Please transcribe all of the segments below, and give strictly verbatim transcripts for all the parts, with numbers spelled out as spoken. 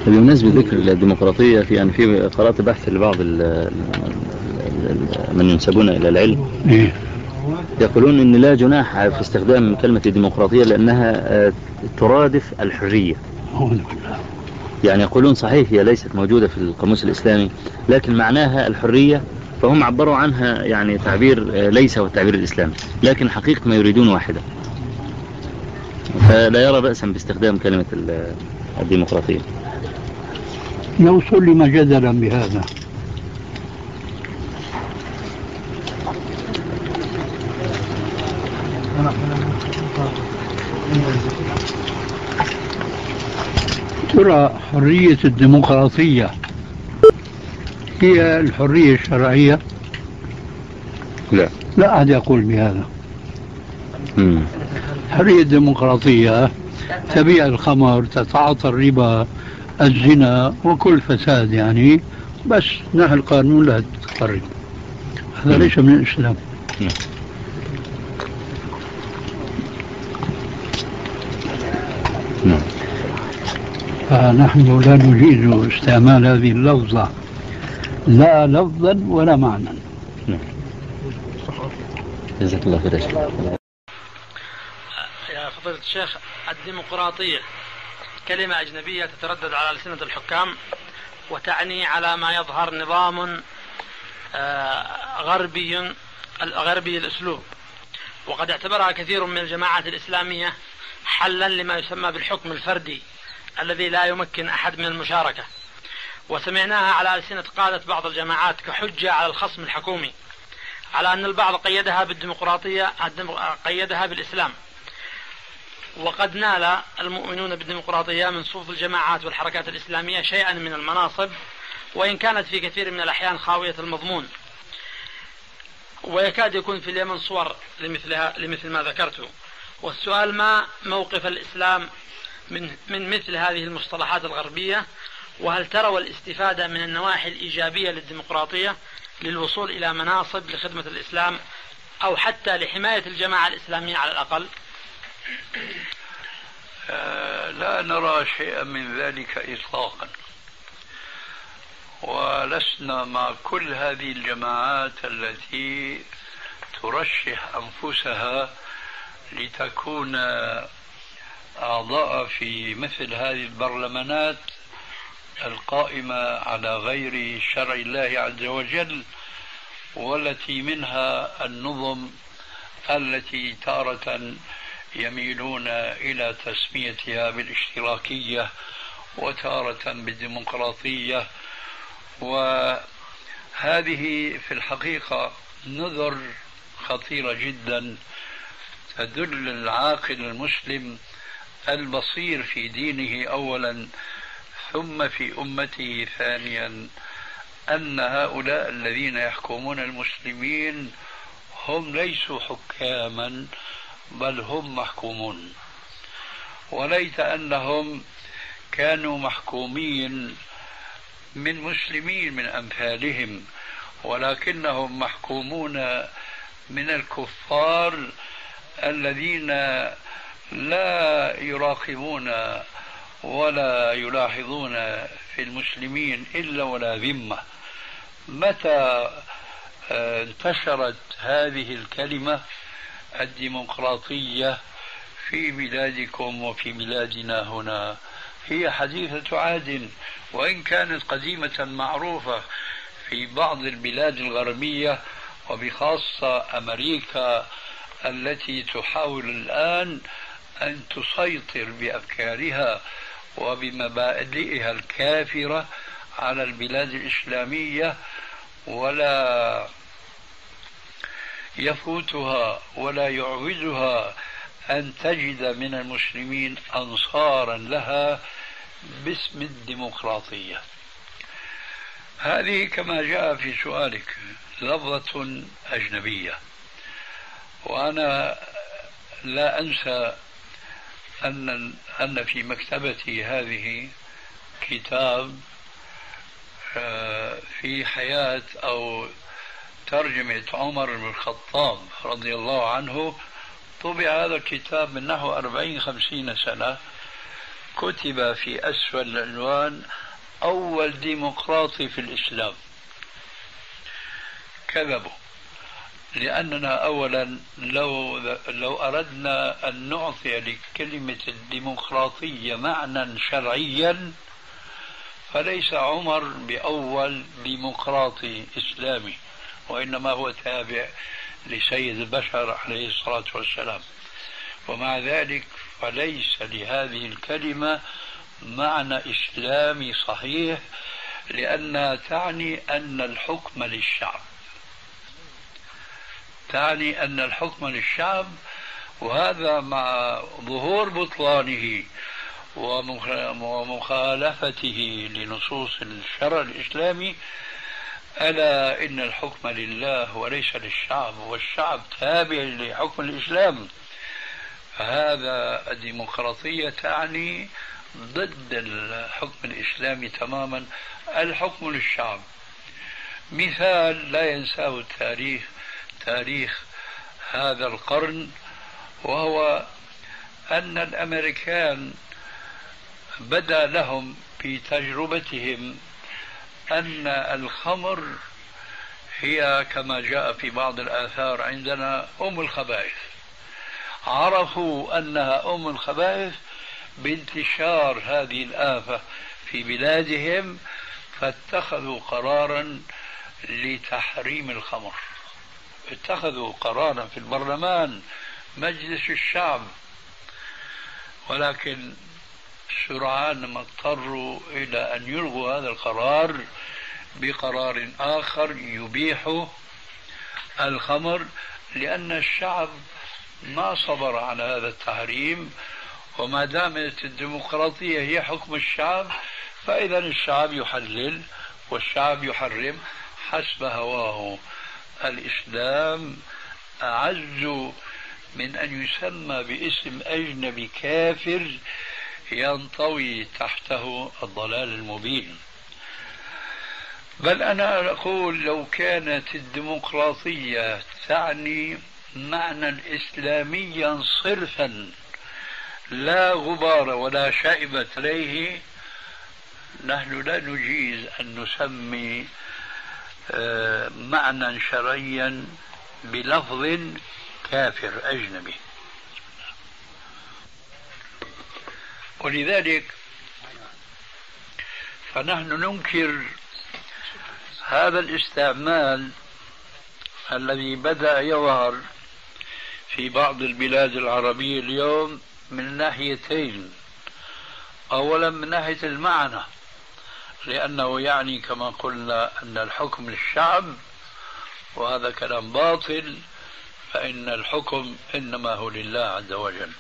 بمناسبة ذكر الديمقراطية، في أن في قرأت بحث لبعض ال ال من ينسبون إلى العلم يقولون أن لا جناح في استخدام كلمة الديمقراطية لأنها ترادف الحرية. يعني يقولون صحيح هي ليست موجودة في القاموس الإسلامي، لكن معناها الحرية، فهم عبروا عنها يعني تعبير ليس هو التعبير الإسلامي، لكن حقيقة ما يريدون واحدة. فلا يرى بأسا باستخدام كلمة الديمقراطية. يوصل لما جدلا بهذا. ترى حرية الديمقراطية هي الحرية الشرعية؟ لا لا أحد يقول بهذا. مم. حرية الديمقراطية تبيع الخمر، تتعاطى الربا، الزنا وكل فساد، يعني بس نحن القانون لا تقرب. هذا ليس من الإسلام. مم. مم. فنحن لا نجيز استعمال هذه اللفظة لا لفظا ولا معنى. جزاك الله خير. يا فضيلة الشيخ، الديمقراطية كلمة أجنبية تتردد على ألسنة الحكام، وتعني على ما يظهر نظام غربي غربي الأسلوب، وقد اعتبرها كثير من الجماعات الإسلامية حلا لما يسمى بالحكم الفردي الذي لا يمكن أحد من المشاركة، وسمعناها على ألسنة قادة بعض الجماعات كحجة على الخصم الحكومي، على أن البعض قيدها بالديمقراطية قيدها بالإسلام. وقد نال المؤمنون بالديمقراطية من صفوف الجماعات والحركات الإسلامية شيئا من المناصب، وإن كانت في كثير من الأحيان خاوية المضمون، ويكاد يكون في اليمن صور لمثلها لمثل ما ذكرته. والسؤال: ما موقف الإسلام من من مثل هذه المصطلحات الغربية؟ وهل تروا الاستفادة من النواحي الإيجابية للديمقراطية للوصول إلى مناصب لخدمة الإسلام أو حتى لحماية الجماعة الإسلامية على الأقل؟ لا نرى شيئا من ذلك إطلاقا، ولسنا مع كل هذه الجماعات التي ترشح أنفسها لتكون أعضاء في مثل هذه البرلمانات القائمة على غير شرع الله عز وجل، والتي منها النظم التي تارة يميلون إلى تسميتها بالاشتراكية وتارة بالديمقراطية. وهذه في الحقيقة نذر خطيرة جدا تدل العاقل المسلم البصير في دينه أولا ثم في أمته ثانيا أن هؤلاء الذين يحكمون المسلمين هم ليسوا حكاما بل هم محكومون. وليت أنهم كانوا محكومين من مسلمين من أمثالهم، ولكنهم محكومون من الكفار الذين لا يراقبون ولا يلاحظون في المسلمين إلا ولا ذمة. متى انتشرت هذه الكلمة الديمقراطية في بلادكم وفي بلادنا هنا؟ هي حديثة عهد، وإن كانت قديمة معروفة في بعض البلاد الغربية وبخاصة أمريكا التي تحاول الآن أن تسيطر بأفكارها وبمبادئها الكافرة على البلاد الإسلامية، ولا يفوتها ولا يعوزها أن تجد من المسلمين أنصارا لها باسم الديمقراطية. هذه كما جاء في سؤالك لفظة أجنبية، وأنا لا أنسى أن أن في مكتبتي هذه كتاب في حياة أو ترجمة عمر بن الخطاب رضي الله عنه. طبع هذا الكتاب من نحو أربعين خمسين سنة كتب في أسفل العنوان أول ديمقراطي في الإسلام. كذبوا، لأننا أولا لو لو أردنا أن نعطي لكلمة الديمقراطية معنى شرعيا فليس عمر بأول ديمقراطي إسلامي، وإنما هو تابع لسيد البشر عليه الصلاة والسلام. ومع ذلك فليس لهذه الكلمة معنى إسلامي صحيح، لأنها تعني أن الحكم للشعب، تعني أن الحكم للشعب، وهذا مع ظهور بطلانه ومخالفته لنصوص الشرع الإسلامي. ألا إن الحكم لله وليس للشعب، والشعب تابع لحكم الإسلام. فهذا الديمقراطية تعني ضد الحكم الإسلامي تماما، الحكم للشعب. مثال لا ينساه التاريخ، تاريخ هذا القرن، وهو أن الأمريكان بدا لهم في تجربتهم أن الخمر هي كما جاء في بعض الآثار عندنا أم الخبائث. عرفوا أنها أم الخبائث بانتشار هذه الآفة في بلادهم، فاتخذوا قرارا لتحريم الخمر. اتخذوا قرارا في البرلمان، مجلس الشعب، ولكن سرعان ما اضطروا إلى أن يلغوا هذا القرار بقرار آخر يبيح الخمر، لأن الشعب ما صبر على هذا التحريم. وما دامت الديمقراطية هي حكم الشعب، فإذا الشعب يحلل والشعب يحرم حسب هواه. الإسلام أعز من أن يسمى باسم أجنبي كافر ينطوي تحته الضلال المبين. بل أنا أقول لو كانت الديمقراطية تعني معنى إسلاميا صرفا لا غبار ولا شائبة عليه، نحن لا نجيز أن نسمي معنى شرعيا بلفظ كافر أجنبي. ولذلك فنحن ننكر هذا الاستعمال الذي بدأ يظهر في بعض البلاد العربية اليوم من ناحيتين. أولا من ناحية المعنى، لأنه يعني كما قلنا أن الحكم للشعب، وهذا كلام باطل، فإن الحكم إنما هو لله عز وجل.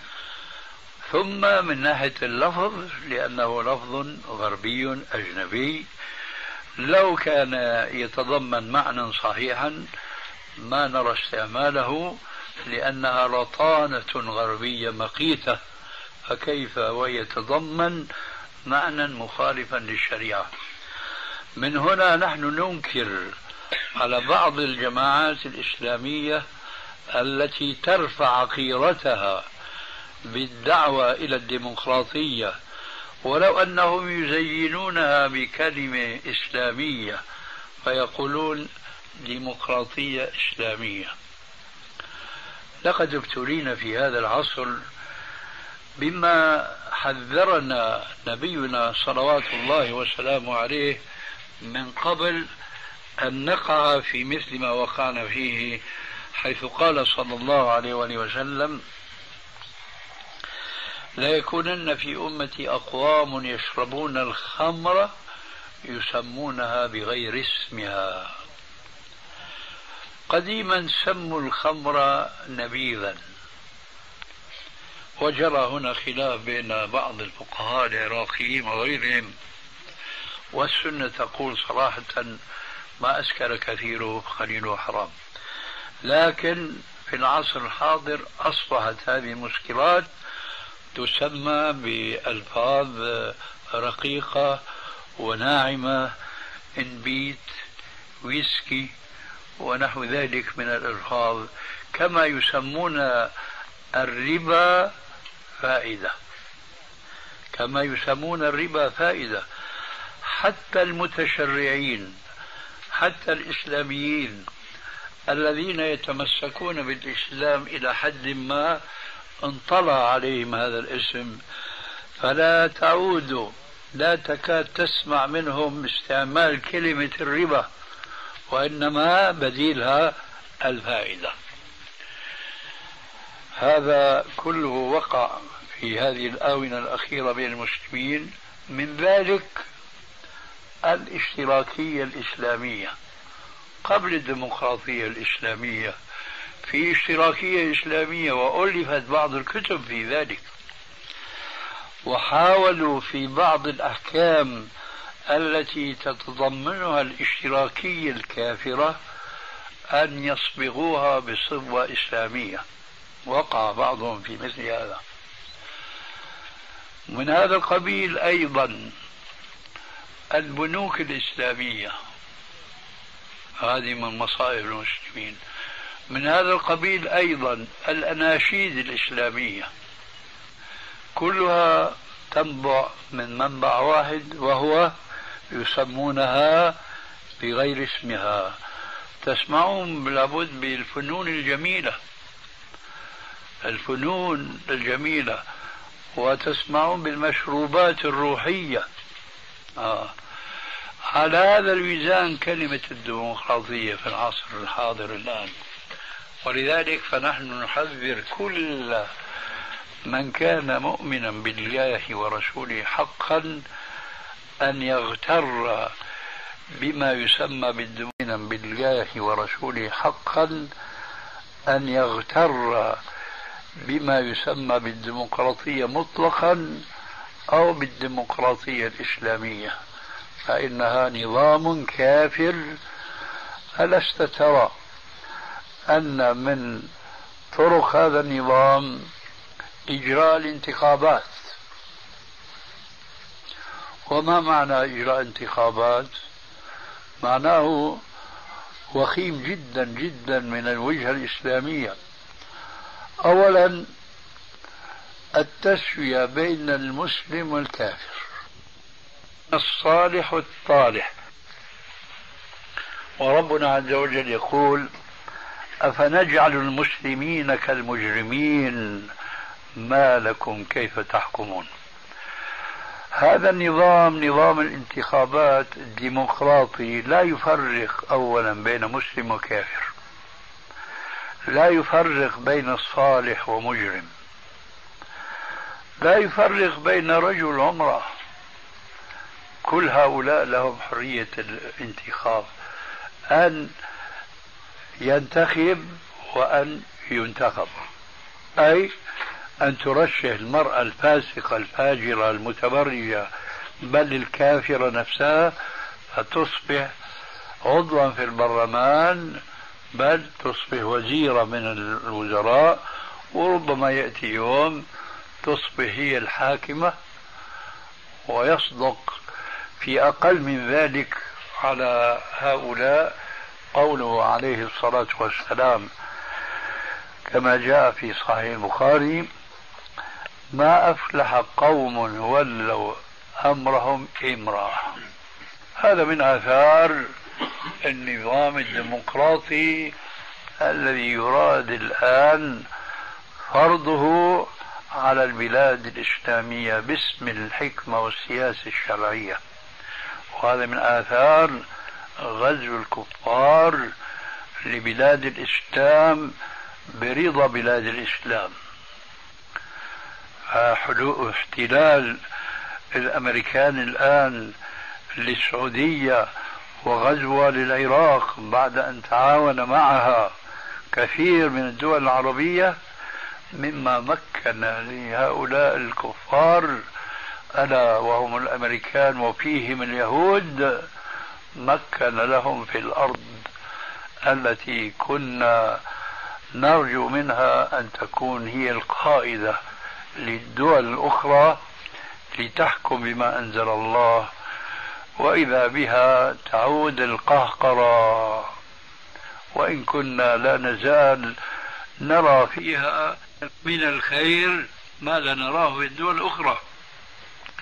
ثم من ناحية اللفظ، لأنه لفظ غربي أجنبي، لو كان يتضمن معنى صحيحا ما نرى استعماله، لأنها رطانة غربية مقيتة، فكيف ويتضمن معنى مخالفا للشريعة. من هنا نحن ننكر على بعض الجماعات الإسلامية التي ترفع قيرتها بالدعوة إلى الديمقراطية، ولو أنهم يزينونها بكلمة إسلامية فيقولون ديمقراطية إسلامية. لقد ابتلينا في هذا العصر بما حذرنا نبينا صلوات الله وسلامه عليه من قبل أن نقع في مثل ما وقعنا فيه، حيث قال صلى الله عليه وسلم: لا يكونن في أمتي أقوام يشربون الخمر يسمونها بغير اسمها. قديما سموا الخمر نبيذا، وجرى هنا خلاف بين بعض الفقهاء العراقيين وغيرهم، والسنة تقول صراحة ما أسكر كثيره قليله حرام. لكن في العصر الحاضر أصبحت هذه المسكرات تسمى بألفاظ رقيقة وناعمة، انبيت، ويسكي، ونحو ذلك من الألفاظ، كما يسمون الربا فائدة. كما يسمون الربا فائدة. حتى المتشرعين، حتى الإسلاميين الذين يتمسكون بالإسلام إلى حد ما انطلع عليهم هذا الاسم، فلا تعود لا تكاد تسمع منهم استعمال كلمة الربا، وإنما بديلها الفائدة. هذا كله وقع في هذه الآونة الأخيرة بين المسلمين. من ذلك الاشتراكية الإسلامية. قبل الديمقراطية الإسلامية في اشتراكية إسلامية، وألفت بعض الكتب في ذلك، وحاولوا في بعض الأحكام التي تتضمنها الاشتراكية الكافرة أن يصبغوها بصبغة إسلامية. وقع بعضهم في مثل هذا. من هذا القبيل أيضا البنوك الإسلامية، هذه من مصائب المسلمين. من هذا القبيل أيضا الأناشيد الإسلامية، كلها تنبع من منبع واحد، وهو يسمونها بغير اسمها. تسمعون لابد بالفنون الجميلة، الفنون الجميلة، وتسمعون بالمشروبات الروحية. آه. على هذا الميزان كلمة الديمقراطية في العصر الحاضر الآن. ولذلك فنحن نحذر كل من كان مؤمنا بالله ورسوله حقا أن يغتر بما يسمى بالدمونا بالله ورسوله حقا أن يغتر بما يسمى بالديمقراطية مطلقا أو بالديمقراطية الإسلامية، فإنها نظام كافر. ألست ترى أن من طرق هذا النظام إجراء الانتخابات؟ وما معنى إجراء انتخابات؟ معناه وخيم جدا جدا من الوجهة الإسلامية. أولا التسوية بين المسلم والكافر، الصالح والطالح. وربنا عز وجل يقول: أفنجعل المسلمين كالمجرمين ما لكم كيف تحكمون. هذا النظام، نظام الانتخابات الديمقراطي، لا يفرق أولا بين مسلم وكافر، لا يفرق بين الصالح ومجرم، لا يفرق بين رجل وامرأة. كل هؤلاء لهم حرية الانتخاب، أن ينتخب وأن ينتخب، أي أن ترشح المرأة الفاسقة الفاجرة المتبرجة بل الكافرة نفسها فتصبح عضوا في البرلمان، بل تصبح وزيرة من الوزراء، وربما يأتي يوم تصبح هي الحاكمة. ويصدق في أقل من ذلك على هؤلاء قوله عليه الصلاة والسلام كما جاء في صحيح البخاري: ما أفلح قوم ولوا أمرهم امرأة. هذا من آثار النظام الديمقراطي الذي يراد الآن فرضه على البلاد الإسلامية باسم الحكمة والسياسة الشرعية. وهذا من آثار غزو الكفار لبلاد الإسلام برضا بلاد الإسلام. احتلال الأمريكان الآن للسعودية وغزوها للعراق بعد أن تعاون معها كثير من الدول العربية مما مكن لهؤلاء الكفار، ألا وهم الأمريكان وفيهم اليهود، مكن لهم في الأرض التي كنا نرجو منها أن تكون هي القائدة للدول الأخرى لتحكم بما أنزل الله، وإذا بها تعود القهقرة. وإن كنا لا نزال نرى فيها من الخير ما لا نراه في الدول الأخرى.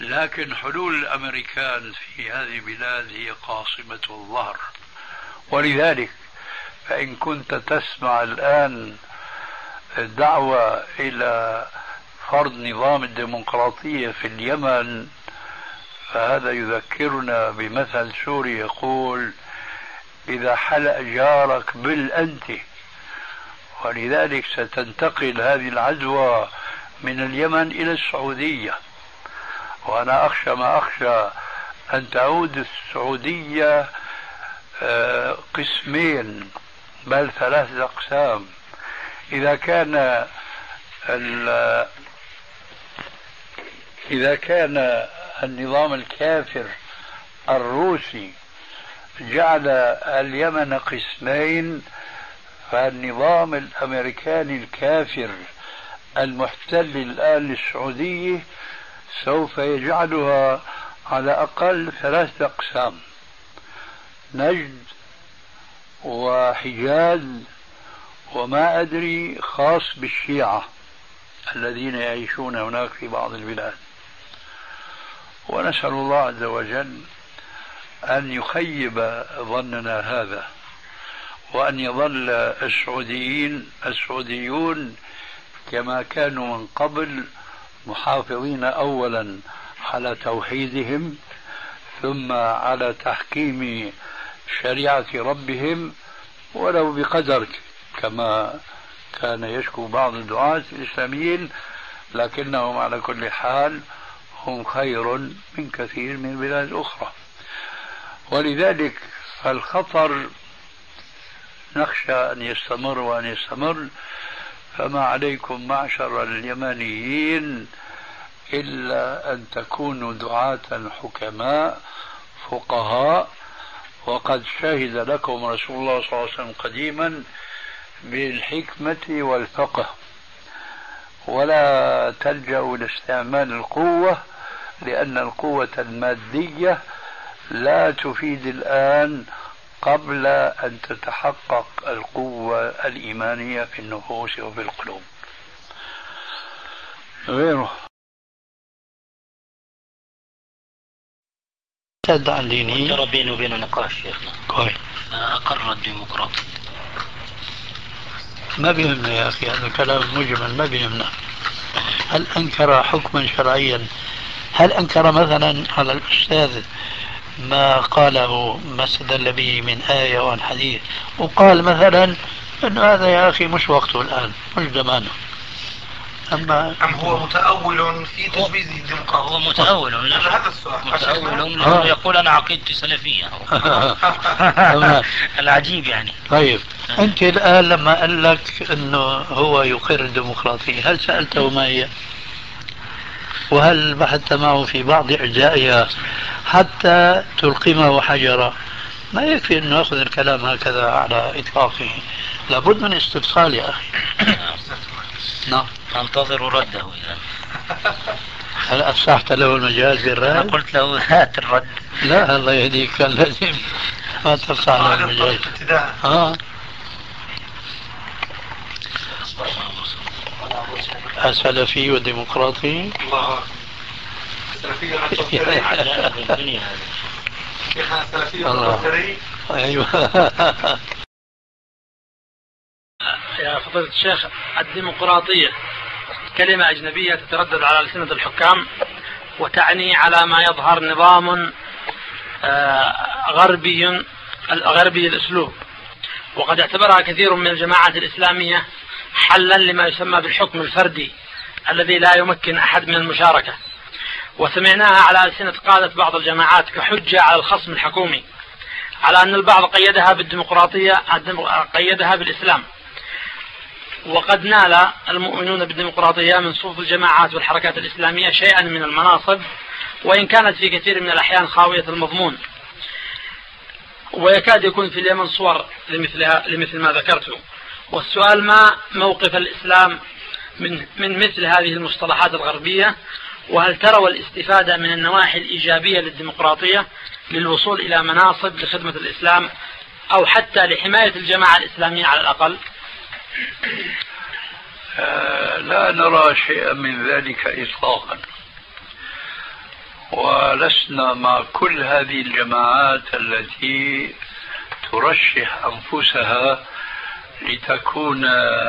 لكن حلول الأمريكان في هذه البلاد هي قاصمة الظهر. ولذلك فإن كنت تسمع الآن الدعوة إلى فرض نظام الديمقراطية في اليمن، فهذا يذكرنا بمثل سوري يقول: إذا حلق جارك بالأنت. ولذلك ستنتقل هذه العدوى من اليمن إلى السعودية، وأنا أخشى ما أخشى أن تعود السعودية قسمين بل ثلاثة أقسام. إذا كان إذا كان النظام الكافر الروسي جعل اليمن قسمين، فالنظام الأمريكاني الكافر المحتل الآن للسعودية سوف يجعلها على أقل ثلاثة أقسام: نجد وحجاز وما أدري خاص بالشيعة الذين يعيشون هناك في بعض البلاد. ونسأل الله عز وجل أن يخيب ظننا هذا، وأن يظل السعوديين السعوديون كما كانوا من قبل محافظين أولا على توحيدهم، ثم على تحكيم شريعة ربهم ولو بقدر، كما كان يشكو بعض الدعاة الإسلاميين، لكنهم على كل حال هم خير من كثير من البلاد الأخرى. ولذلك فالخطر نخشى أن يستمر وأن يستمر. فما عليكم معشر اليمنيين إلا أن تكونوا دعاة حكماء فقهاء، وقد شهد لكم رسول الله صلى الله عليه وسلم قديما بالحكمة والفقه، ولا تلجأوا لاستعمال القوة، لأن القوة المادية لا تفيد الآن قبل أن تتحقق القوة الإيمانية في النفوس وفي القلوب. غيره تدعى ديني ترى بينه وبين نقاش شيخنا. كويس. أقر الديمقراطية. ما بيهمنا يا أخي، هذا كلام مجمل ما بيهمنا. هل أنكر حكما شرعيا؟ هل أنكر مثلا على الأستاذ ما قاله ما استدل به من آية وعن حديث، وقال مثلا أن هذا يا أخي مش وقته الآن، مش زمانه؟ أما أم هو متأول في تجويز الديمقراطية؟ هو متأول. هذا السؤال. متأول لأنه يقول أنا عقيدتي سلفية. العجيب يعني. طيب أنت الآن لما قال لك أنه هو يقر الديمقراطية، هل سألته ما هي؟ وهل بحثت معه في بعض أجزائها حتى تلقمه حجرا؟ ما يكفي أن نأخذ الكلام هكذا على إطلاقه، لابد من استفصال يا أخي. نعم. ننتظر رده يعني. هل أفسحت له المجال بالرد؟ أنا قلت له هات الرد. لا الله يهديك، كان لازم ما تفسح له المجال. آه. السلفي والديمقراطي. الله السلفي والديمقراطي. أيوه. يا فضيلة الشيخ، الديمقراطية كلمة أجنبية تتردد على ألسنة الحكام، وتعني على ما يظهر نظام غربي غربي الأسلوب، وقد اعتبرها كثير من الجماعات الإسلامية حلا لما يسمى بالحكم الفردي الذي لا يمكن أحد من المشاركة، وسمعناها على ألسنة قادة بعض الجماعات كحجة على الخصم الحكومي، على أن البعض قيدها بالديمقراطية قيدها بالإسلام. وقد نال المؤمنون بالديمقراطية من صفوف الجماعات والحركات الإسلامية شيئا من المناصب، وإن كانت في كثير من الأحيان خاوية المضمون، ويكاد يكون في اليمن صور لمثلها لمثل ما ذكرته. والسؤال: ما موقف الإسلام من من مثل هذه المصطلحات الغربية؟ وهل تروا الاستفادة من النواحي الإيجابية للديمقراطية للوصول إلى مناصب لخدمة الإسلام أو حتى لحماية الجماعة الإسلامية على الأقل؟ آه لا نرى شيئا من ذلك إطلاقا. ولسنا مع كل هذه الجماعات التي ترشح أنفسها لتكون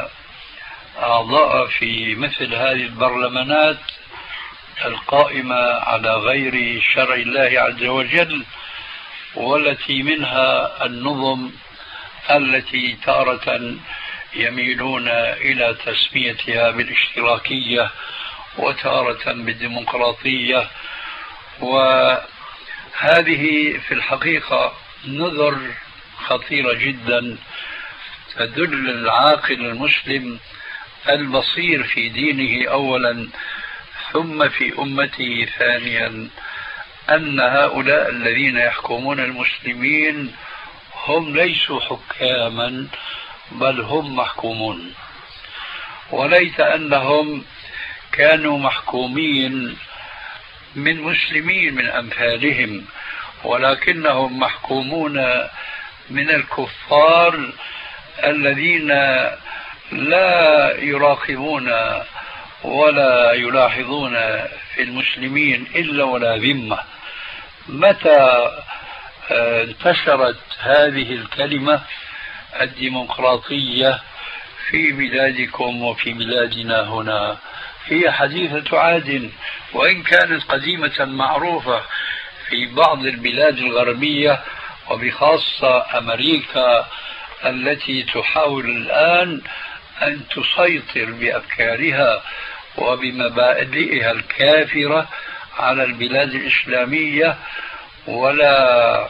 أعضاء في مثل هذه البرلمانات القائمة على غير شرع الله عز وجل، والتي منها النظم التي تارة يميلون إلى تسميتها بالاشتراكية وتارة بالديمقراطية. وهذه في الحقيقة نذر خطيرة جدا تدل العاقل المسلم البصير في دينه أولا ثم في أمته ثانيا أن هؤلاء الذين يحكمون المسلمين هم ليسوا حكاما بل هم محكومون. وليت أنهم كانوا محكومين من مسلمين من أمثالهم، ولكنهم محكومون من الكفار الذين لا يراقبون ولا يلاحظون في المسلمين إلا ولا ذمة. متى انتشرت هذه الكلمة الديمقراطية في بلادكم وفي بلادنا هنا؟ هي حديثة عهد، وإن كانت قديمة معروفة في بعض البلاد الغربية وبخاصة أمريكا التي تحاول الآن أن تسيطر بأفكارها وبمبادئها الكافرة على البلاد الإسلامية، ولا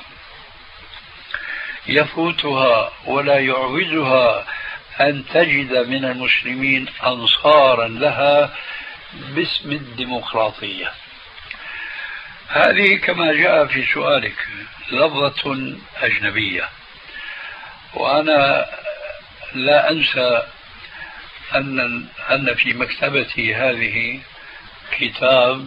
يفوتها ولا يعوزها أن تجد من المسلمين أنصارا لها باسم الديمقراطية. هذه كما جاء في سؤالك لفظة أجنبية، وأنا لا أنسى أن أن في مكتبتي هذه كتاب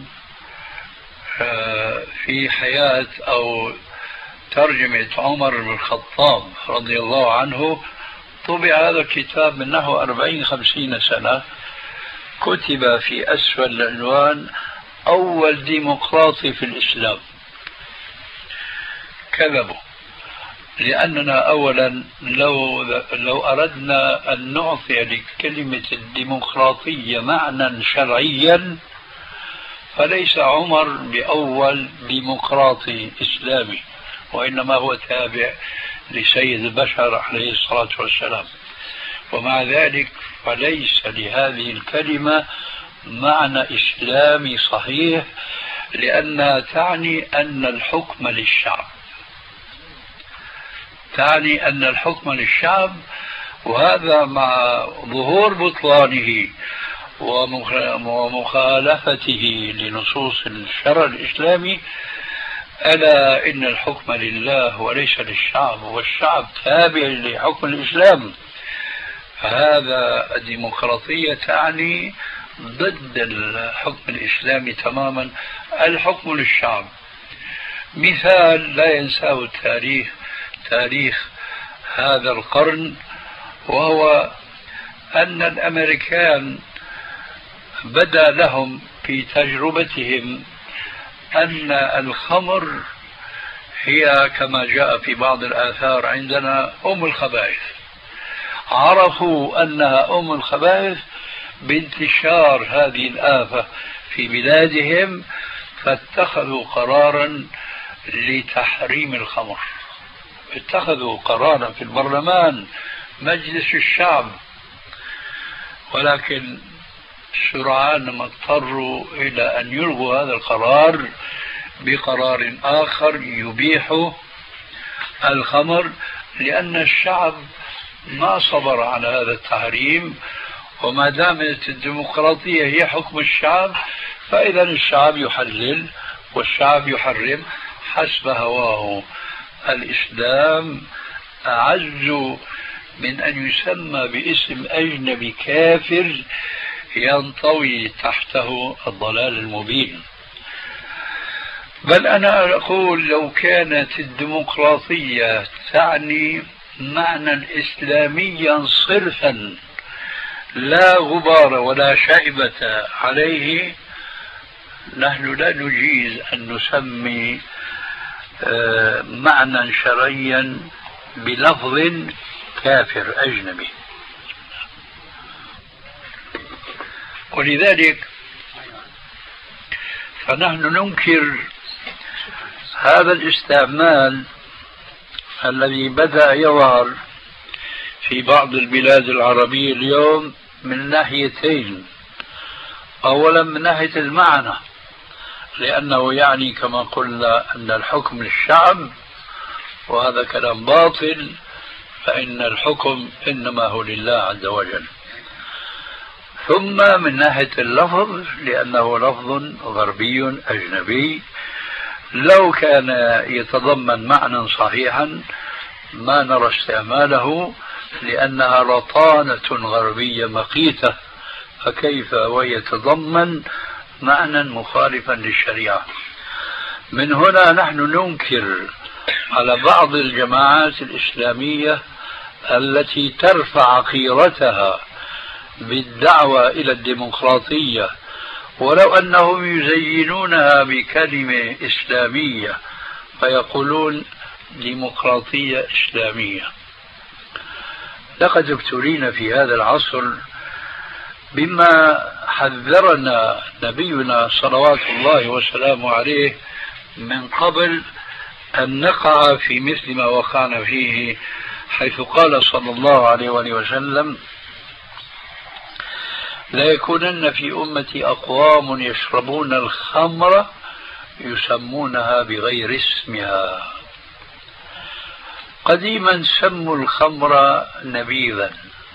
في حياة أو ترجمة عمر بن الخطاب رضي الله عنه. طبع هذا الكتاب من نحو أربعين خمسين سنة، كتب في أسفل العنوان أول ديمقراطي في الإسلام. كذبوا، لأننا أولا لو, لو أردنا أن نعطي لكلمة الديمقراطية معنى شرعيا فليس عمر بأول ديمقراطي إسلامي، وإنما هو تابع لسيد البشر عليه الصلاة والسلام. ومع ذلك فليس لهذه الكلمة معنى إسلامي صحيح، لأنها تعني أن الحكم للشعب، تعني أن الحكم للشعب، وهذا مع ظهور بطلانه ومخالفته لنصوص الشرع الإسلامي. ألا إن الحكم لله وليس للشعب، والشعب تابع لحكم الإسلام. فهذا الديمقراطية تعني ضد الحكم الإسلامي تماما، الحكم للشعب. مثال لا ينساه التاريخ، تاريخ هذا القرن، وهو أن الأمريكان بدا لهم في تجربتهم أن الخمر هي كما جاء في بعض الآثار عندنا أم الخبائث. عرفوا أنها أم الخبائث بانتشار هذه الآفة في بلادهم، فاتخذوا قرارا لتحريم الخمر. اتخذوا قرارا في البرلمان مجلس الشعب، ولكن سرعان ما اضطروا إلى أن يلغوا هذا القرار بقرار آخر يبيح الخمر، لأن الشعب ما صبر على هذا التحريم. وما دامت الديمقراطية هي حكم الشعب، فإذا الشعب يحلل والشعب يحرم حسب هواه. الإسلام أعز من أن يسمى باسم أجنبي كافر ينطوي تحته الضلال المبين. بل أنا أقول لو كانت الديمقراطية تعني معنى إسلاميا صرفا لا غبار ولا شائبة عليه نحن لا نجيز أن نسمي معنى شرعيا بلفظ كافر أجنبي، ولذلك فنحن ننكر هذا الاستعمال الذي بدأ يظهر في بعض البلاد العربية اليوم من ناحيتين. أولا من ناحية المعنى، لأنه يعني كما قلنا أن الحكم للشعب، وهذا كلام باطل، فإن الحكم إنما هو لله عز وجل. ثم من ناحية اللفظ، لأنه لفظ غربي أجنبي لو كان يتضمن معنى صحيحا ما نرى استعماله، لأنها رطانة غربية مقيتة، فكيف ويتضمن معنى مخالفا للشريعة. من هنا نحن ننكر على بعض الجماعات الإسلامية التي ترفع قيرتها بالدعوة إلى الديمقراطية، ولو أنهم يزينونها بكلمة إسلامية فيقولون ديمقراطية إسلامية. لقد ابتلينا في هذا العصر بما حذرنا نبينا صلوات الله وسلامه عليه من قبل أن نقع في مثل ما وقعنا فيه، حيث قال صلى الله عليه وآله وسلم: لا يكونن في أمتي أقوام يشربون الخمر يسمونها بغير اسمها. قديما سموا الخمر نبيذا،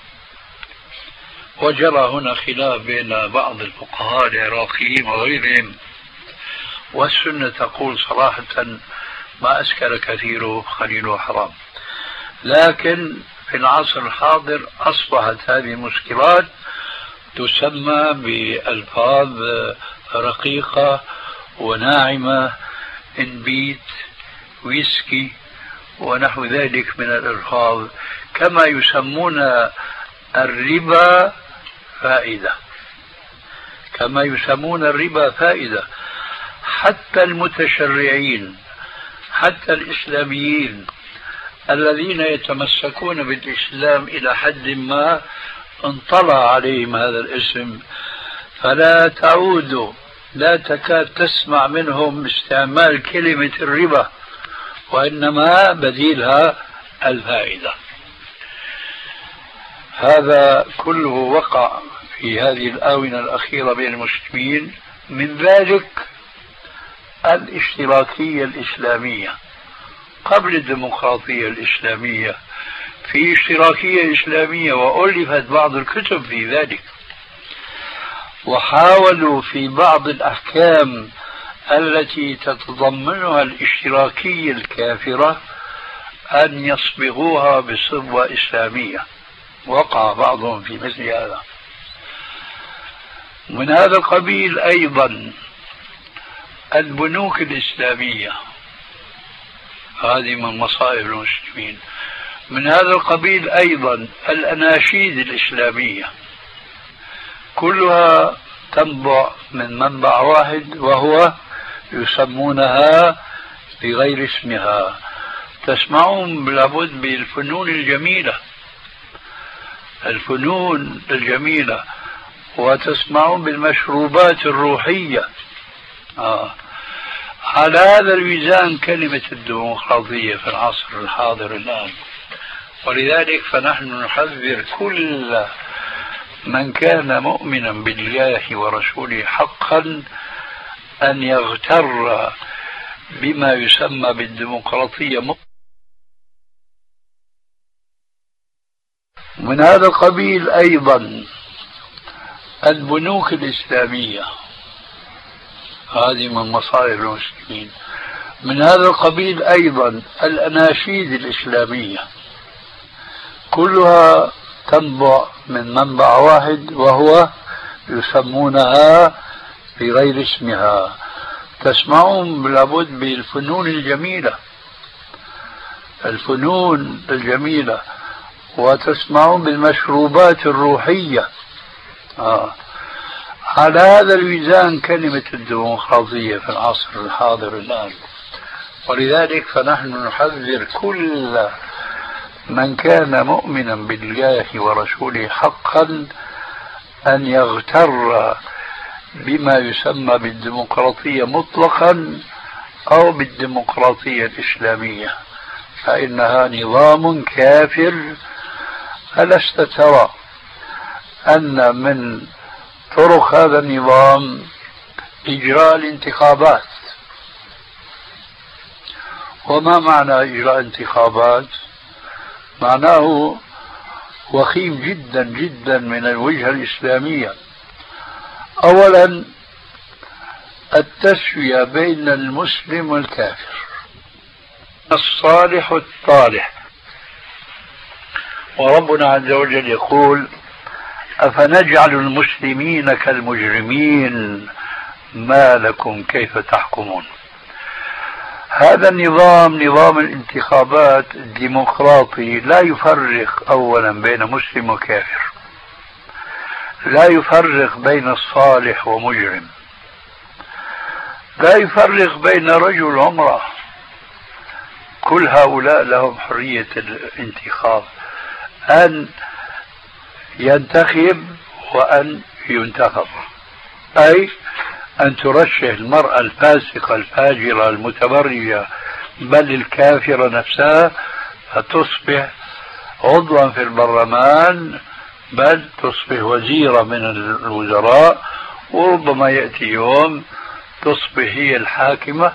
وجرى هنا خلاف بين بعض الفقهاء العراقيين وغيرهم، والسنة تقول صراحة ما أسكر كثيره خليله حرام. لكن في العصر الحاضر أصبحت هذه المسكرات تسمى بألفاظ رقيقة وناعمة، انبيت، ويسكي، ونحو ذلك من الألفاظ، كما يسمون الربا فائدة، كما يسمون الربا فائدة. حتى المتشرعين، حتى الإسلاميين الذين يتمسكون بالإسلام إلى حد ما انطلع عليهم هذا الاسم، فلا تعود لا تكاد تسمع منهم استعمال كلمة الربا، وإنما بديلها الفائدة. هذا كله وقع في هذه الآونة الأخيرة بين المسلمين، من ذلك الاشتراكية الإسلامية قبل الديمقراطية الإسلامية. في اشتراكية إسلامية وألفت بعض الكتب في ذلك، وحاولوا في بعض الأحكام التي تتضمنها الاشتراكية الكافرة أن يصبغوها بصبغة إسلامية، وقع بعضهم في مثل هذا. من هذا القبيل أيضا البنوك الإسلامية، هذه من مصائب المسلمين. من هذا القبيل أيضا الأناشيد الإسلامية، كلها تنبع من منبع واحد، وهو يسمونها بغير اسمها. تسمعون لابد بالفنون الجميلة، الفنون الجميلة، وتسمعون بالمشروبات الروحية. آه. على هذا الميزان كلمة الديمقراطية في العصر الحاضر الآن. ولذلك فنحن نحذر كل من كان مؤمنا بالله ورسوله حقا أن يغتر بما يسمى بالديمقراطية. من هذا القبيل أيضا البنوك الإسلامية، هذه من مصائب المسلمين. من هذا القبيل أيضا الأناشيد الإسلامية، كلها تنبع من منبع واحد، وهو يسمونها بغير اسمها. تسمعون لابد بالفنون الجميلة، الفنون الجميلة، وتسمعون بالمشروبات الروحية. آه. على هذا الميزان كلمة الديمقراطية في العصر الحاضر الآن. ولذلك فنحن نحذر كل من كان مؤمنا بالله ورسوله حقا أن يغتر بما يسمى بالديمقراطية مطلقا أو بالديمقراطية الإسلامية، فإنها نظام كافر. ألست ترى أن من طرق هذا النظام إجراء الانتخابات؟ وما معنى إجراء انتخابات؟ معناه وخيم جدا جدا من الوجهة الإسلامية. أولا التسوية بين المسلم والكافر، الصالح والطالح. وربنا عز وجل يقول: أفنجعل المسلمين كالمجرمين ما لكم كيف تحكمون. هذا النظام، نظام الانتخابات الديمقراطي، لا يفرق أولا بين مسلم وكافر، لا يفرق بين الصالح ومجرم، لا يفرق بين رجل وامرأة. كل هؤلاء لهم حرية الانتخاب، أن ينتخب وأن ينتخب، أي أن ترشح المرأة الفاسقة الفاجرة المتبرجة بل الكافرة نفسها فتصبح عضوا في البرلمان، بل تصبح وزيرة من الوزراء، وربما يأتي يوم تصبح هي الحاكمة.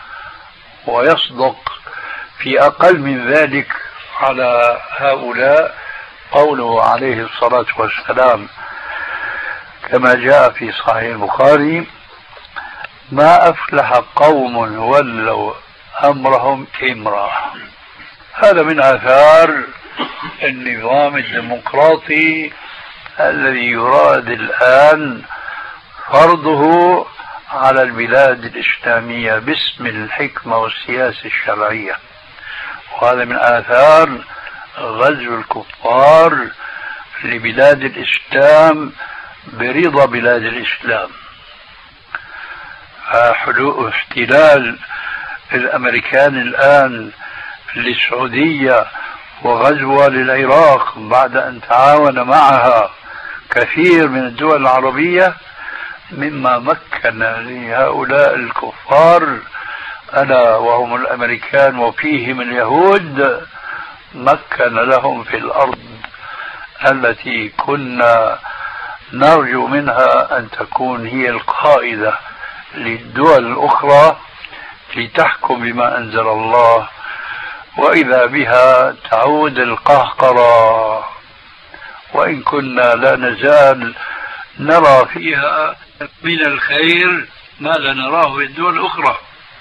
ويصدق في أقل من ذلك على هؤلاء قوله عليه الصلاة والسلام كما جاء في صحيح البخاري: ما أفلح قوم ولوا أمرهم امرأة. هذا من آثار النظام الديمقراطي الذي يراد الآن فرضه على البلاد الإسلامية باسم الحكمة والسياسة الشرعية. وهذا من آثار غزو الكفار لبلاد الإسلام برضا بلاد الإسلام. احتلال الأمريكان الآن للسعودية وغزوها للعراق بعد أن تعاون معها كثير من الدول العربية مما مكن لهؤلاء الكفار، ألا وهم الأمريكان وفيهم اليهود، مكن لهم في الأرض التي كنا نرجو منها أن تكون هي القائدة للدول الأخرى لتحكم بما أنزل الله، وإذا بها تعود القهقرة. وإن كنا لا نزال نرى فيها من الخير ما لا نراه في الدول الأخرى،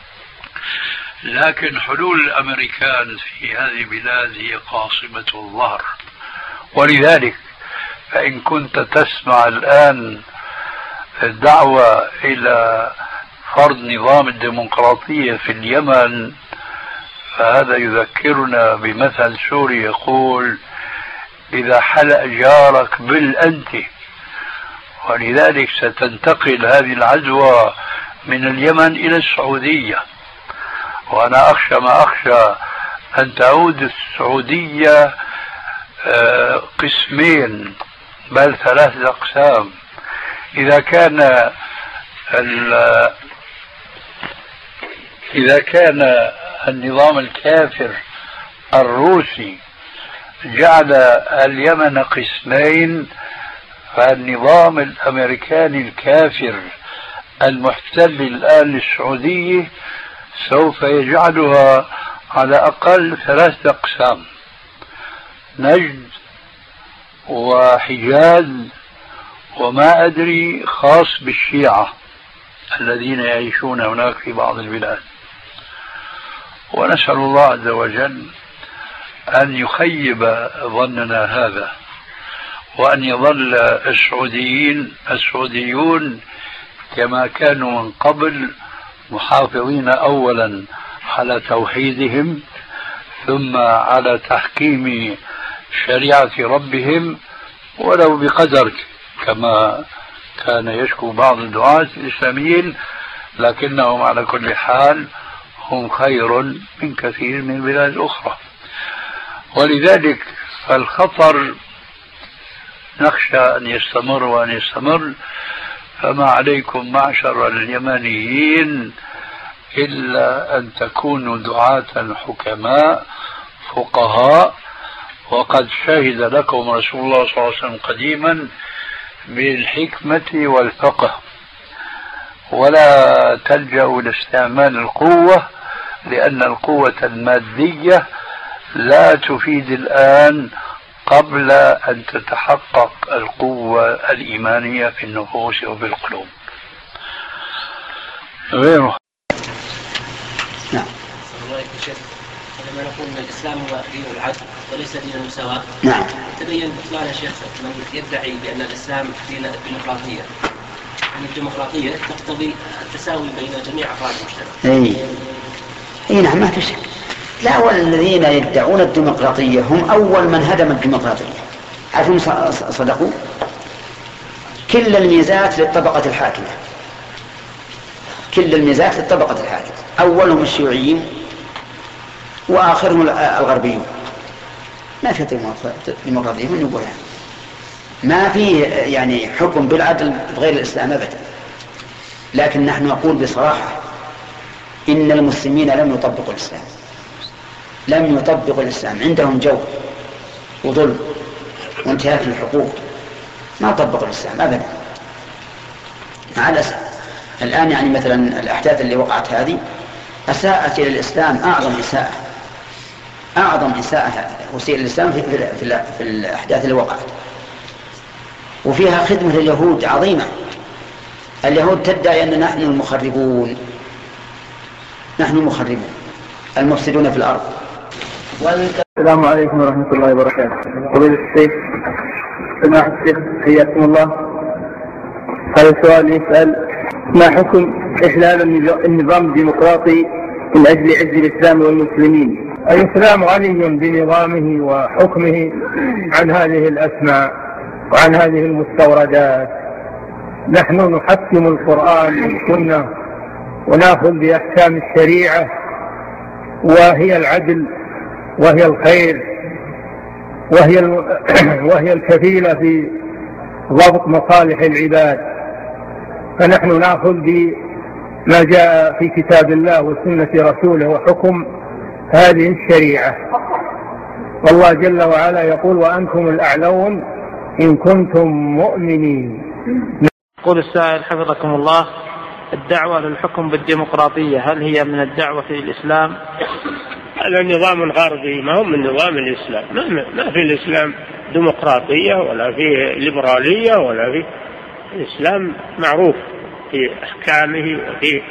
لكن حلول الأمريكان في هذه البلاد هي قاصمة الظهر. ولذلك فإن كنت تسمع الآن الدعوة إلى فرض نظام الديمقراطية في اليمن، فهذا يذكرنا بمثل سوري يقول: إذا حلق جارك بالأنت. ولذلك ستنتقل هذه العدوى من اليمن إلى السعودية، وأنا أخشى ما أخشى أن تعود السعودية قسمين بل ثلاثة أقسام. إذا كان إذا كان النظام الكافر الروسي جعل اليمن قسمين، فالنظام الأمريكاني الكافر المحتل الآن للسعودية سوف يجعلها على أقل ثلاثة أقسام: نجد وحجاز وما أدري خاص بالشيعة الذين يعيشون هناك في بعض البلاد. ونسأل الله عز وجل أن يخيب ظننا هذا، وأن يظل السعوديين السعوديون كما كانوا من قبل محافظين أولا على توحيدهم ثم على تحكيم شريعة ربهم ولو بقدر كما كان يشكو بعض الدعاة الإسلاميين، لكنهم على كل حال هم خير من كثير من البلاد الأخرى. ولذلك فالخطر نخشى أن يستمر وأن يستمر. فما عليكم معشر اليمنيين إلا أن تكونوا دعاة حكماء فقهاء، وقد شهد لكم رسول الله صلى الله عليه وسلم قديما بالحكمة والفقه، ولا تلجأوا لاستعمال القوة، لأن القوة المادية لا تفيد الآن قبل أن تتحقق القوة الإيمانية في النفوس وفي القلوب. غيره. نعم. لما نقول ان الاسلام هو دين العدل وليس دين المساواه. نعم. تبين بطلان يا شيخ من يدعي بان الاسلام دين الديمقراطيه. يعني الديمقراطيه تقتضي التساوي بين جميع افراد المجتمع. اي. اي نعم ما في شك. لا، والذين يدعون الديمقراطيه هم اول من هدم الديمقراطيه. عارفون صدقوا؟ كل الميزات للطبقه الحاكمه. كل الميزات للطبقه الحاكمه. اولهم الشيوعيين وآخرهم الغربيون. ما في ديمقراطية من يقولها. ما في يعني حكم بالعدل بغير الإسلام أبدا. لكن نحن نقول بصراحة إن المسلمين لم يطبقوا الإسلام. لم يطبقوا الإسلام. عندهم جور وظلم وانتهاك الحقوق. ما طبقوا الإسلام أبدا مع الأسف. الآن يعني مثلا الأحداث اللي وقعت هذه أساءت إلى الإسلام أعظم إساءة. أعظم إساءة وسيء الإسلام في, في, في, في الأحداث اللي وقعت، وفيها خدمة اليهود عظيمة. اليهود تدعي أن نحن المخربون، نحن المخربون المفسدون في الأرض. السلام عليكم ورحمة الله وبركاته. فضيلة الشيخ سماحة الشيخ حياكم الله. هذا السؤال يسأل: ما حكم إحلال النظام الديمقراطي من أجل عز الإسلام والمسلمين؟ الإسلام غني بنظامه وحكمه عن هذه الأسماء وعن هذه المستوردات. نحن نحكم القرآن والسنة ونأخذ بأحكام الشريعة، وهي العدل وهي الخير وهي وهي الكفيلة في ضبط مصالح العباد. فنحن نأخذ بما جاء في كتاب الله وسنة رسوله وحكم هذه الشريعة. والله جل وعلا يقول: وأنتم الأعلون إن كنتم مؤمنين. يقول السائل حفظكم الله: الدعوة للحكم بالديمقراطية هل هي من الدعوة في الإسلام؟ هذا النظام الغربي، ما هو من نظام الإسلام. ما في الإسلام ديمقراطية ولا في ليبرالية ولا في الإسلام معروف في أحكامه وفي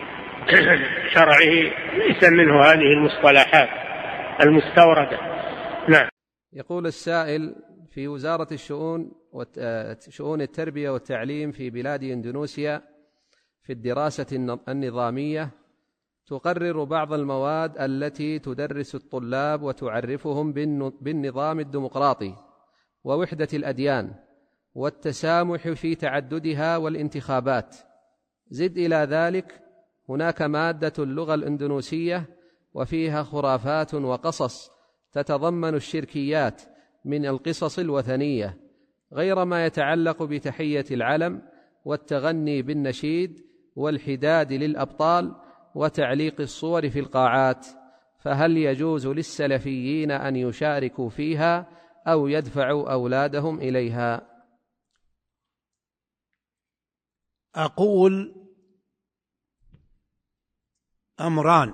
شرعه، ليس منه هذه المصطلحات المستوردة. نعم. يقول السائل: في وزارة الشؤون شؤون التربية والتعليم في بلاد إندونيسيا في الدراسة النظامية تقرر بعض المواد التي تدرس الطلاب وتعرفهم بالنظام الديمقراطي ووحدة الأديان والتسامح في تعددها والانتخابات. زد إلى ذلك هناك مادة اللغة الإندونيسية وفيها خرافات وقصص تتضمن الشركيات من القصص الوثنية، غير ما يتعلق بتحية العلم والتغني بالنشيد والحداد للأبطال وتعليق الصور في القاعات. فهل يجوز للسلفيين أن يشاركوا فيها أو يدفعوا أولادهم إليها؟ أقول أمران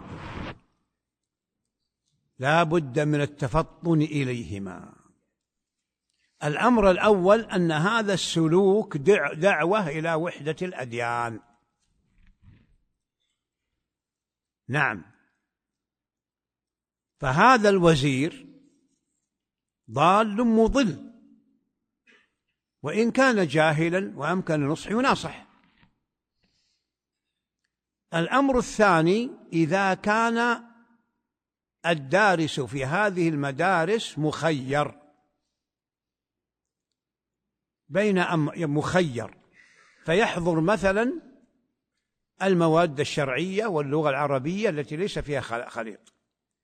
لا بد من التفطن إليهما. الأمر الأول أن هذا السلوك دعوة إلى وحدة الأديان. نعم، فهذا الوزير ضال مضل، وإن كان جاهلا وأمكن النصح يناصح. الأمر الثاني: إذا كان الدارس في هذه المدارس مخير بين أم مخير فيحضر مثلا المواد الشرعية واللغة العربية التي ليس فيها خليط،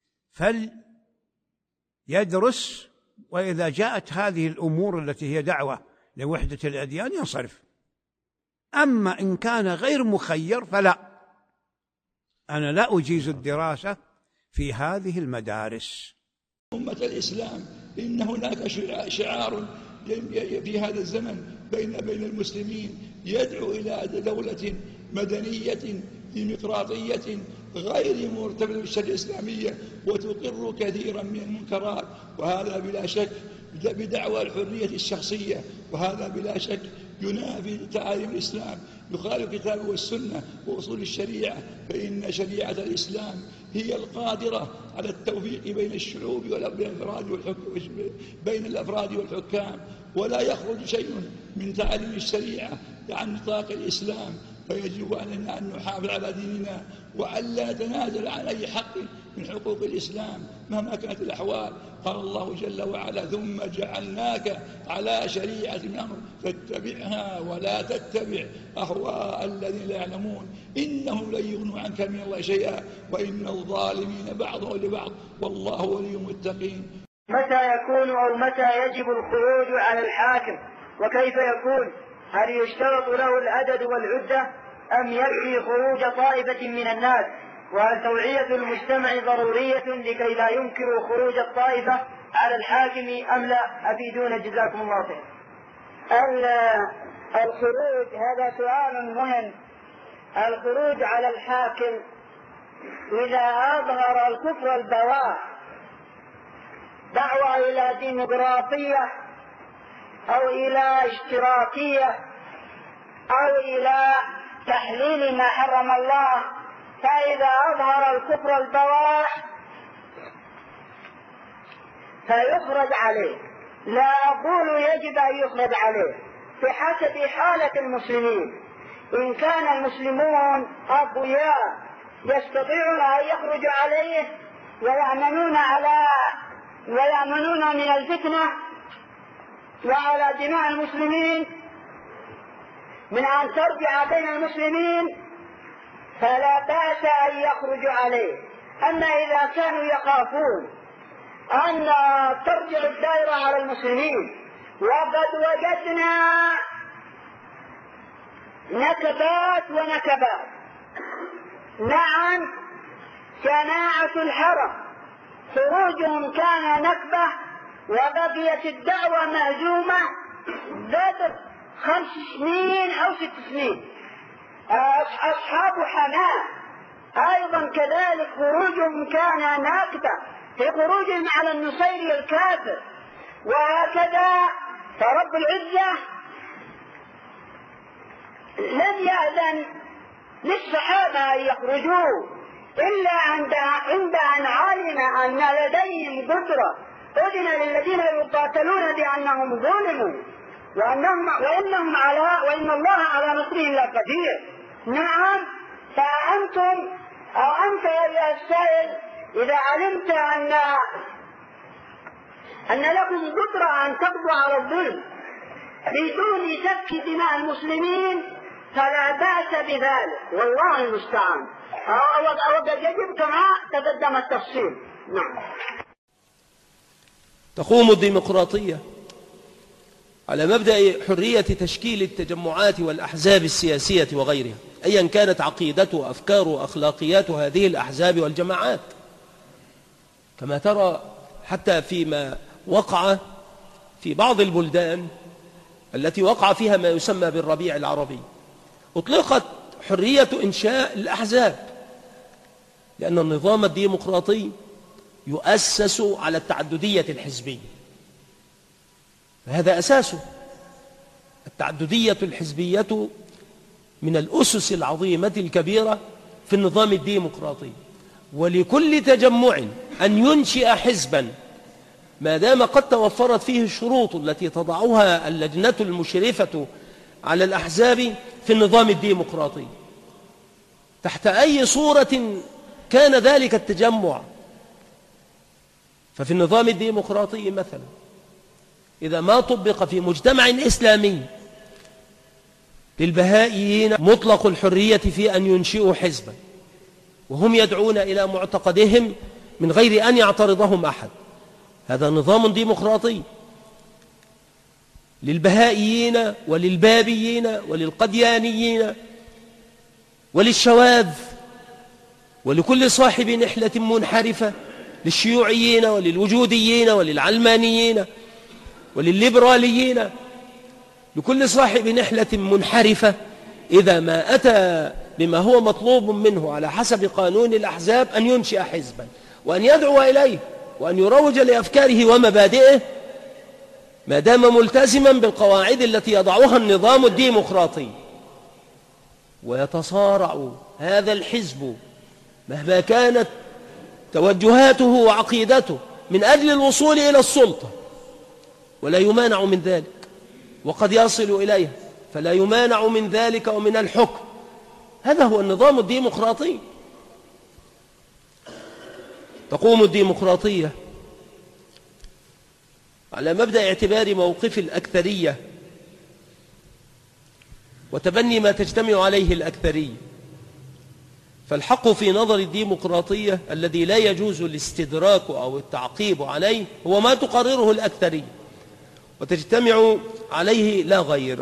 فليدرس، وإذا جاءت هذه الأمور التي هي دعوة لوحدة الأديان ينصرف. أما إن كان غير مخير فلا، أنا لا أجيز الدراسة في هذه المدارس. أمة الإسلام إن هناك شعار في هذا الزمن بين بين المسلمين يدعو إلى دولة مدنية ديمقراطية غير مرتبطة بالشريعة الإسلامية وتقر كثيرا من المنكرات، وهذا بلا شك بدعوى الحرية الشخصية، وهذا بلا شك ينافي تعاليم الإسلام، يخالف الكتاب والسنة وأصول الشريعة، فإن شريعة الإسلام هي القادرة على التوفيق بين الشعوب والأفراد والحكام بين الأفراد والحكام، ولا يخرج شيء من تعاليم الشريعة عن نطاق الإسلام، فيجب علينا أن نحافظ على ديننا وأن لا نتنازل عن أي حق من حقوق الإسلام مهما كانت الأحوال. قال الله جل وعلا: ثم جعلناك على شريعة من الأمر فاتبعها ولا تتبع أهواء الذين لا يعلمون إنهم لن يغنوا عنك من الله شيئا وإن الظالمين بعضهم لبعض والله ولي المتقين. متى يكون أو متى يجب الخروج على الحاكم وكيف يكون؟ هل يشترط له العدد والعدة أم يكفي خروج طائفة من الناس؟ وهل توعية المجتمع ضرورية لكي لا ينكروا خروج الطائفة على الحاكم أم لا؟ أفيدونا جزاكم الله خير. الخروج هذا سؤال مهم. الخروج على الحاكم إذا أظهر الكفر البواح، دعوة إلى ديمقراطية أو إلى اشتراكية أو إلى تحليل ما حرم الله، فإذا أظهر الكفر البواح فيخرج عليه. لا أقول يجب أن يخرج عليه، بحسب حالة المسلمين. إن كان المسلمون أقوياء يستطيعون أن يخرجوا عليه ويأمنون على ويأمنون من الفتنة وعلى دماء المسلمين من أن ترجع بين المسلمين، فلا بأس أن يخرجوا عليه. أما إذا كانوا يخافون أن ترجع الدائرة على المسلمين، وقد وجدنا نكبات ونكبات. نعم، جماعة الحرم خروجهم كان نكبة وبقيت الدعوة مهزومة بدر خمس سنين أو ست سنين. أصحاب حماه أيضا كذلك خروجهم كان نكبة في خروجهم على النصيري الكافر، وهكذا. فرب العزة لم يأذن للصحابة أن يخرجوا إلا عند عند أن علم أن لديهم قدرة. أذن للذين يقاتلون بأنهم ظلموا وأنهم وإنهم على وإن الله على نصرهم لقدير. نعم، فأنتم أو أنت يا السائل إذا علمت أن أن لكم قدرة أن تقضوا على الظلم بدون سفك دماء المسلمين فلا بأس بذلك، والله المستعان. أو قد يجب كما تقدم التفصيل. نعم. تقوم الديمقراطية على مبدأ حرية تشكيل التجمعات والأحزاب السياسية وغيرها، أيا كانت عقيدته وأفكاره وأخلاقيات هذه الأحزاب والجماعات، كما ترى حتى فيما وقع في بعض البلدان التي وقع فيها ما يسمى بالربيع العربي، أطلقت حرية إنشاء الأحزاب، لأن النظام الديمقراطي يؤسس على التعددية الحزبية، فهذا أساسه. التعددية الحزبية من الأسس العظيمة الكبيرة في النظام الديمقراطي، ولكل تجمع أن ينشئ حزبا ما دام قد توفرت فيه الشروط التي تضعها اللجنة المشرفة على الأحزاب في النظام الديمقراطي، تحت أي صورة كان ذلك التجمع. ففي النظام الديمقراطي مثلا إذا ما طبق في مجتمع إسلامي للبهائيين مطلق الحرية في أن ينشئوا حزبا، وهم يدعون إلى معتقدهم من غير أن يعترضهم أحد. هذا نظام ديمقراطي. للبهائيين وللبابيين وللقديانيين وللشواذ ولكل صاحب نحلة منحرفة، للشيوعيين وللوجوديين وللعلمانيين وللليبراليين، لكل صاحب نحلة منحرفة إذا ما أتى بما هو مطلوب منه على حسب قانون الأحزاب أن ينشئ حزبا وأن يدعو إليه وأن يروج لأفكاره ومبادئه، ما دام ملتزما بالقواعد التي يضعها النظام الديمقراطي. ويتصارع هذا الحزب مهما كانت توجهاته وعقيدته من أجل الوصول إلى السلطة، ولا يمانع من ذلك، وقد يصل إليها، فلا يمانع من ذلك ومن الحكم. هذا هو النظام الديمقراطي. تقوم الديمقراطية على مبدأ اعتبار موقف الأكثرية وتبني ما تجتمع عليه الأكثرية. فالحق في نظر الديمقراطية الذي لا يجوز الاستدراك أو التعقيب عليه هو ما تقرره الأكثرية وتجتمع عليه لا غير.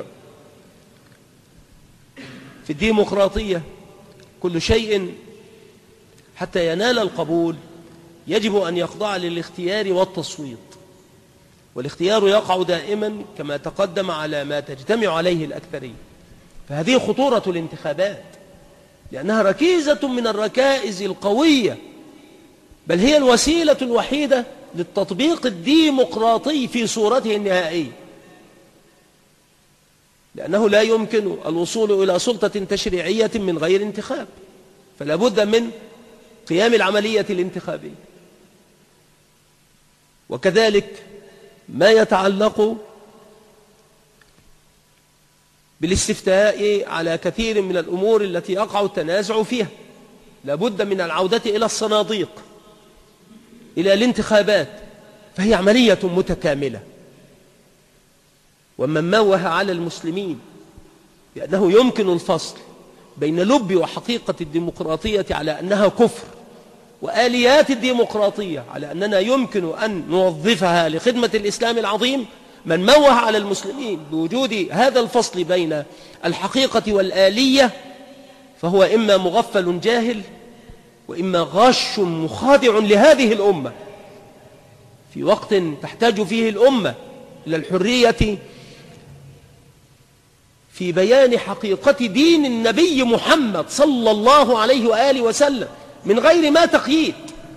في الديمقراطية كل شيء حتى ينال القبول يجب أن يخضع للاختيار والتصويت، والاختيار يقع دائما كما تقدم على ما تجتمع عليه الأكثرية. فهذه خطورة الانتخابات، لأنها ركيزة من الركائز القوية، بل هي الوسيلة الوحيدة للتطبيق الديمقراطي في صورته النهائية، لأنه لا يمكن الوصول إلى سلطة تشريعية من غير انتخاب، فلا بد من قيام العملية الانتخابية. وكذلك ما يتعلق بالاستفتاء على كثير من الأمور التي يقع التنازع فيها، لا بد من العودة إلى الصناديق، إلى الانتخابات، فهي عملية متكاملة. ومن موه على المسلمين بأنه يمكن الفصل بين لب وحقيقة الديمقراطية على أنها كفر، وآليات الديمقراطية على أننا يمكن أن نوظفها لخدمة الإسلام العظيم، من موه على المسلمين بوجود هذا الفصل بين الحقيقة والآلية فهو إما مغفل جاهل، وإما غاش مخادع لهذه الأمة في وقت تحتاج فيه الأمة إلى الحرية في بيان حقيقة دين النبي محمد صلى الله عليه وآله وسلم من غير ما تقييد،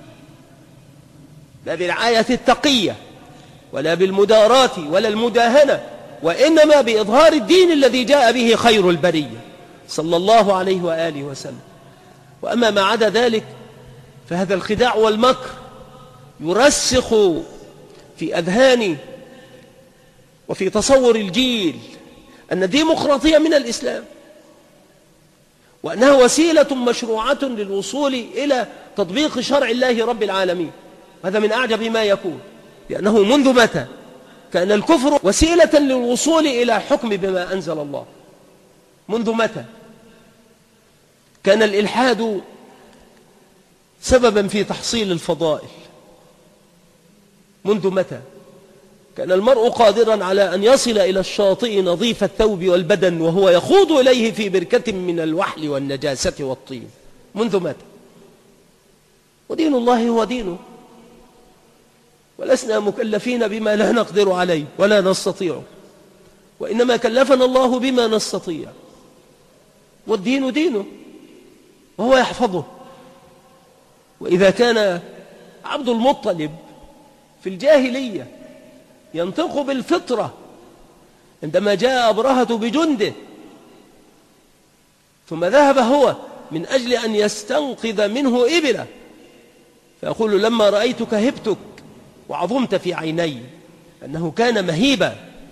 لا بالرعاية التقية ولا بالمدارات ولا المداهنة، وإنما بإظهار الدين الذي جاء به خير البرية صلى الله عليه وآله وسلم. وأما ما عدا ذلك فهذا الخداع والمكر يرسخ في أذهان وفي تصور الجيل أن الديمقراطية من الإسلام، وأنها وسيلة مشروعة للوصول إلى تطبيق شرع الله رب العالمين. هذا من أعجب ما يكون، لأنه منذ متى كان الكفر وسيلة للوصول إلى حكم بما أنزل الله؟ منذ متى كان الإلحاد سببا في تحصيل الفضائل؟ منذ متى كان المرء قادرا على أن يصل إلى الشاطئ نظيف الثوب والبدن وهو يخوض إليه في بركة من الوحل والنجاسة والطين؟ منذ متى؟ ودين الله هو دينه، ولسنا مكلفين بما لا نقدر عليه ولا نستطيعه، وإنما كلفنا الله بما نستطيع، والدين دينه وهو يحفظه. وإذا كان عبد المطلب في الجاهلية ينطق بالفطرة عندما جاء أبرهة بجنده ثم ذهب هو من أجل أن يستنقذ منه إبله، فيقول لما رأيتك هبتك وعظمت في عيني، أنه كان مهيبا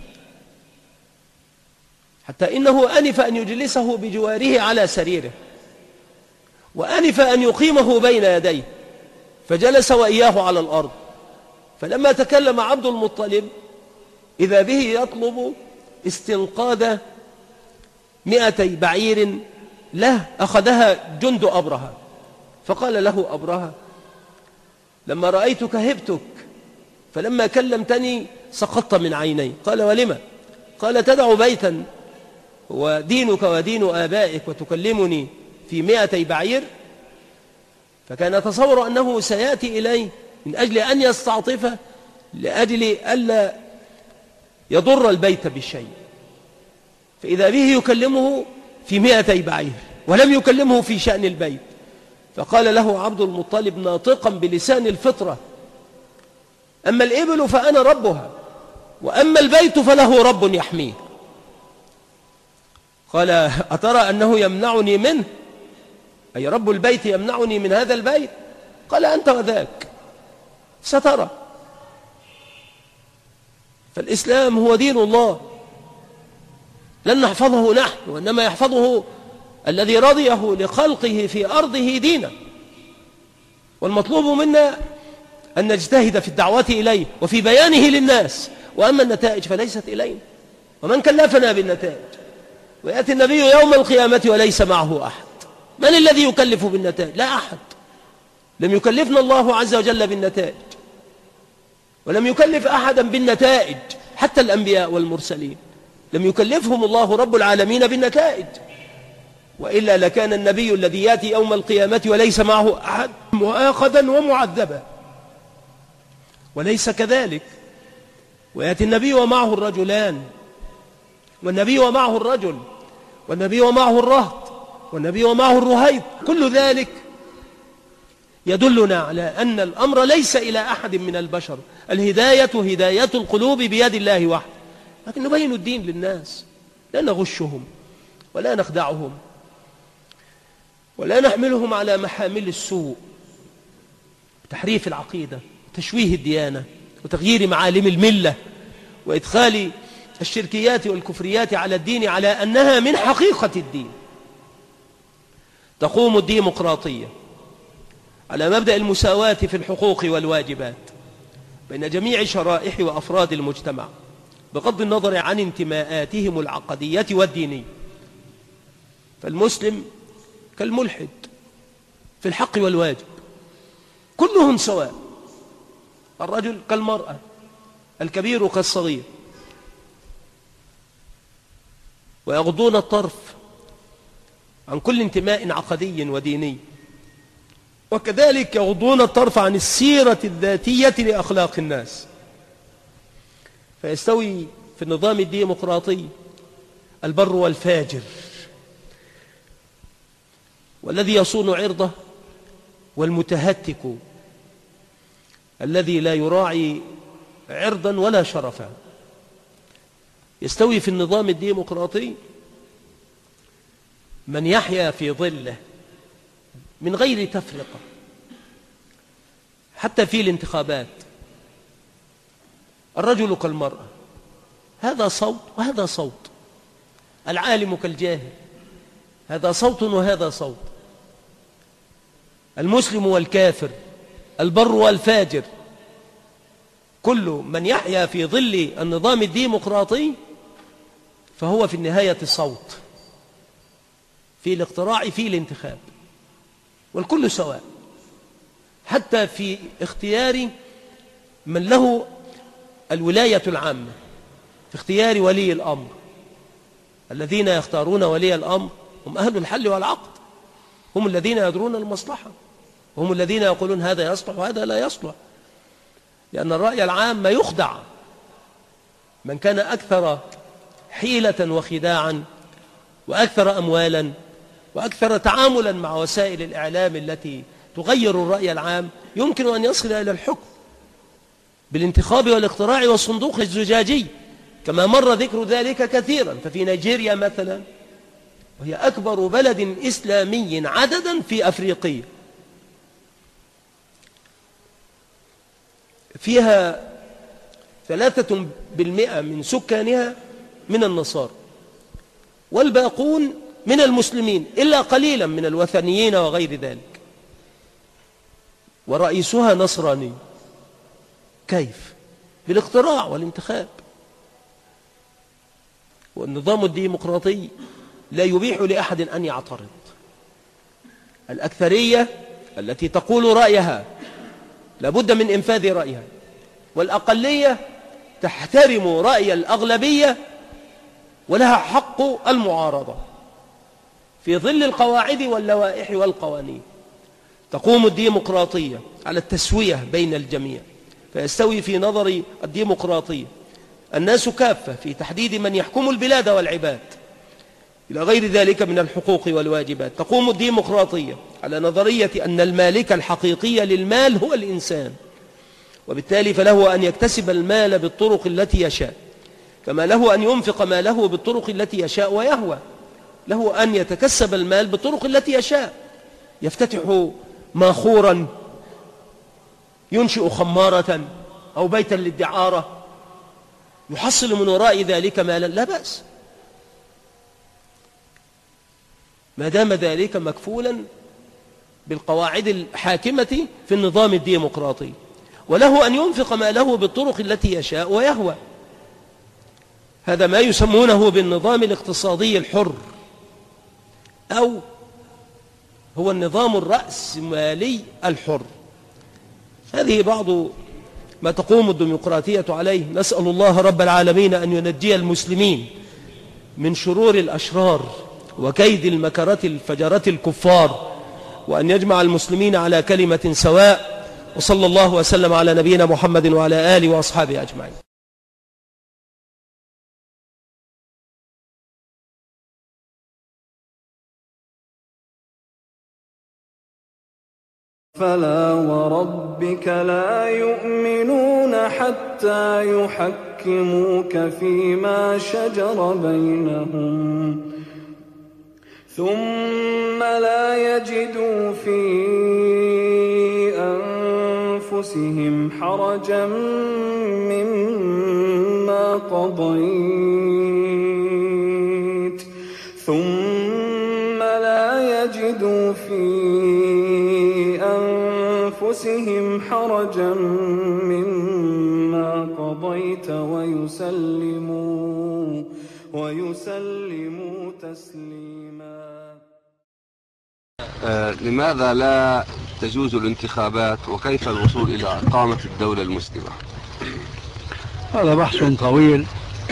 حتى إنه أنف أن يجلسه بجواره على سريره، وأنف أن يقيمه بين يديه، فجلس وإياه على الأرض. فلما تكلم عبد المطلب إذا به يطلب استنقاذ مئتي بعير له أخذها جند أبرهة، فقال له أبرهة: لما رأيتك هبتك، فلما كلمتني سقطت من عيني. قال: ولما؟ قال: تدع بيتا ودينك ودين آبائك وتكلمني في مئتي بعير. فكان يتصور أنه سيأتي إليه من أجل أن يستعطفه، لأجل ألا يضر البيت بالشيء، فإذا به يكلمه في مئتي بعير ولم يكلمه في شأن البيت. فقال له عبد المطلب ناطقا بلسان الفطرة: أما الإبل فأنا ربها، وأما البيت فله رب يحميه. قال: أترى أنه يمنعني منه، أي رب البيت يمنعني من هذا البيت؟ قال: أنت وذاك سترى. فالإسلام هو دين الله، لن نحفظه نحن، وإنما يحفظه الذي رضيه لخلقه في أرضه دينا. والمطلوب منا أن نجتهد في الدعوة إليه وفي بيانه للناس، وأما النتائج فليست إلينا، ومن كلفنا بالنتائج؟ ويأتي النبي يوم القيامة وليس معه أحد. من الذي يكلف بالنتائج؟ لا أحد. لم يكلفنا الله عز وجل بالنتائج، ولم يكلف أحدا بالنتائج، حتى الأنبياء والمرسلين لم يكلفهم الله رب العالمين بالنتائج، وإلا لكان النبي الذي يأتي يوم القيامة وليس معه أحد مؤاخذا ومعذبا، وليس كذلك. ويأتي النبي ومعه الرجلان، والنبي ومعه الرجل، والنبي ومعه الرهط، والنبي ومعه الرهيط. كل ذلك يدلنا على أن الأمر ليس إلى أحد من البشر، الهداية هداية القلوب بيد الله وحده. لكن نبين الدين للناس، لا نغشهم ولا نخدعهم ولا نحملهم على محامل السوء، تحريف العقيدة وتشويه الديانة وتغيير معالم الملة وإدخال الشركيات والكفريات على الدين على أنها من حقيقة الدين. تقوم الديمقراطية على مبدأ المساواة في الحقوق والواجبات بين جميع شرائح وأفراد المجتمع، بغض النظر عن انتماءاتهم العقدية والدينية. فالمسلم كالملحد في الحق والواجب، كلهم سواء، الرجل كالمرأة، الكبير كالصغير، ويغضون الطرف عن كل انتماء عقدي وديني، وكذلك يغضون الطرف عن السيرة الذاتية لأخلاق الناس. فيستوي في النظام الديمقراطي البر والفاجر، والذي يصون عرضه والمتهتك الذي لا يراعي عرضا ولا شرفا. يستوي في النظام الديمقراطي من يحيا في ظله من غير تفرقة، حتى في الانتخابات. الرجل كالمرأة، هذا صوت وهذا صوت، العالم كالجاهل، هذا صوت وهذا صوت، المسلم والكافر، البر والفاجر. كل من يحيا في ظل النظام الديمقراطي فهو في النهاية صوت في الاقتراع في الانتخاب، والكل سواء، حتى في اختيار من له الولاية العامة، في اختيار ولي الأمر. الذين يختارون ولي الأمر هم أهل الحل والعقد، هم الذين يدرون المصلحة، هم الذين يقولون هذا يصلح وهذا لا يصلح، لأن الرأي العام ما يخدع. من كان أكثر حيلة وخداعا وأكثر أموالا وأكثر تعاملا مع وسائل الإعلام التي تغير الرأي العام يمكن أن يصل إلى الحكم بالانتخاب والاقتراع والصندوق الزجاجي، كما مر ذكر ذلك كثيرا. ففي نيجيريا مثلا، وهي أكبر بلد إسلامي عددا في أفريقيا، فيها ثلاثة بالمئة من سكانها من النصارى، والباقون من المسلمين إلا قليلا من الوثنيين وغير ذلك، ورئيسها نصراني. كيف؟ بالاقتراع والانتخاب. والنظام الديمقراطي لا يبيح لأحد أن يعترض. الأكثرية التي تقول رأيها لابد من إنفاذ رأيها، والأقلية تحترم رأي الأغلبية ولها حق المعارضة في ظل القواعد واللوائح والقوانين. تقوم الديمقراطية على التسوية بين الجميع، فيستوي في نظر الديمقراطية الناس كافة في تحديد من يحكم البلاد والعباد إلى غير ذلك من الحقوق والواجبات. تقوم الديمقراطية على نظرية أن المالك الحقيقي للمال هو الإنسان، وبالتالي فله أن يكتسب المال بالطرق التي يشاء، كما له أن ينفق ماله بالطرق التي يشاء ويهوى، له أن يتكسب المال بالطرق التي يشاء، يفتتح ماخورا، ينشئ خمارة أو بيتا للدعارة، يحصل من وراء ذلك مالا، لا بأس ما دام ذلك مكفولا بالقواعد الحاكمة في النظام الديمقراطي، وله أن ينفق ماله بالطرق التي يشاء ويهوى. هذا ما يسمونه بالنظام الاقتصادي الحر، أو هو النظام الرأسمالي الحر. هذه بعض ما تقوم الديمقراطية عليه. نسأل الله رب العالمين أن ينجي المسلمين من شرور الأشرار وكيد المكرة الفجرة الكفار، وأن يجمع المسلمين على كلمة سواء. وصلى الله وسلم على نبينا محمد وعلى آله وأصحابه أجمعين. فلا وربك لا يؤمنون حتى يحكموك فيما شجر بينهم ثم لا يجدوا في أنفسهم حرجا مما قضيت ثم لا يجدوا في أنفسهم حرجا مما قضيت ويسلموا ويسلموا تسليما. آه لماذا لا تجوز الانتخابات وكيف الوصول إلى إقامة الدولة المسلمة؟ هذا بحث طويل.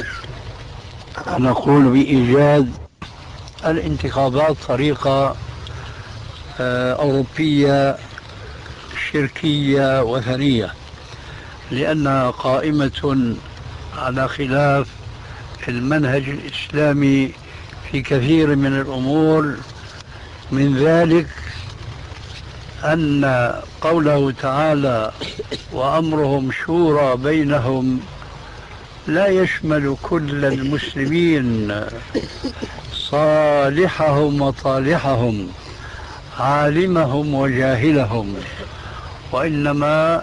نقول بإيجاد الانتخابات طريقة أوروبية شركية وثنية، لأنها قائمة على خلاف المنهج الإسلامي في كثير من الأمور، من ذلك أن قوله تعالى وأمرهم شورى بينهم لا يشمل كل المسلمين صالحهم وطالحهم عالمهم وجاهلهم، وإنما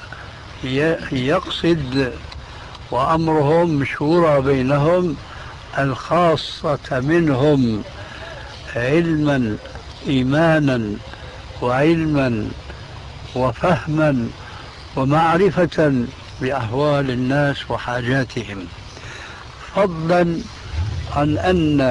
يقصد وأمرهم شورى بينهم الخاصة منهم علما إيمانا وعلما وفهما ومعرفة بأحوال الناس وحاجاتهم، فضلا عن أن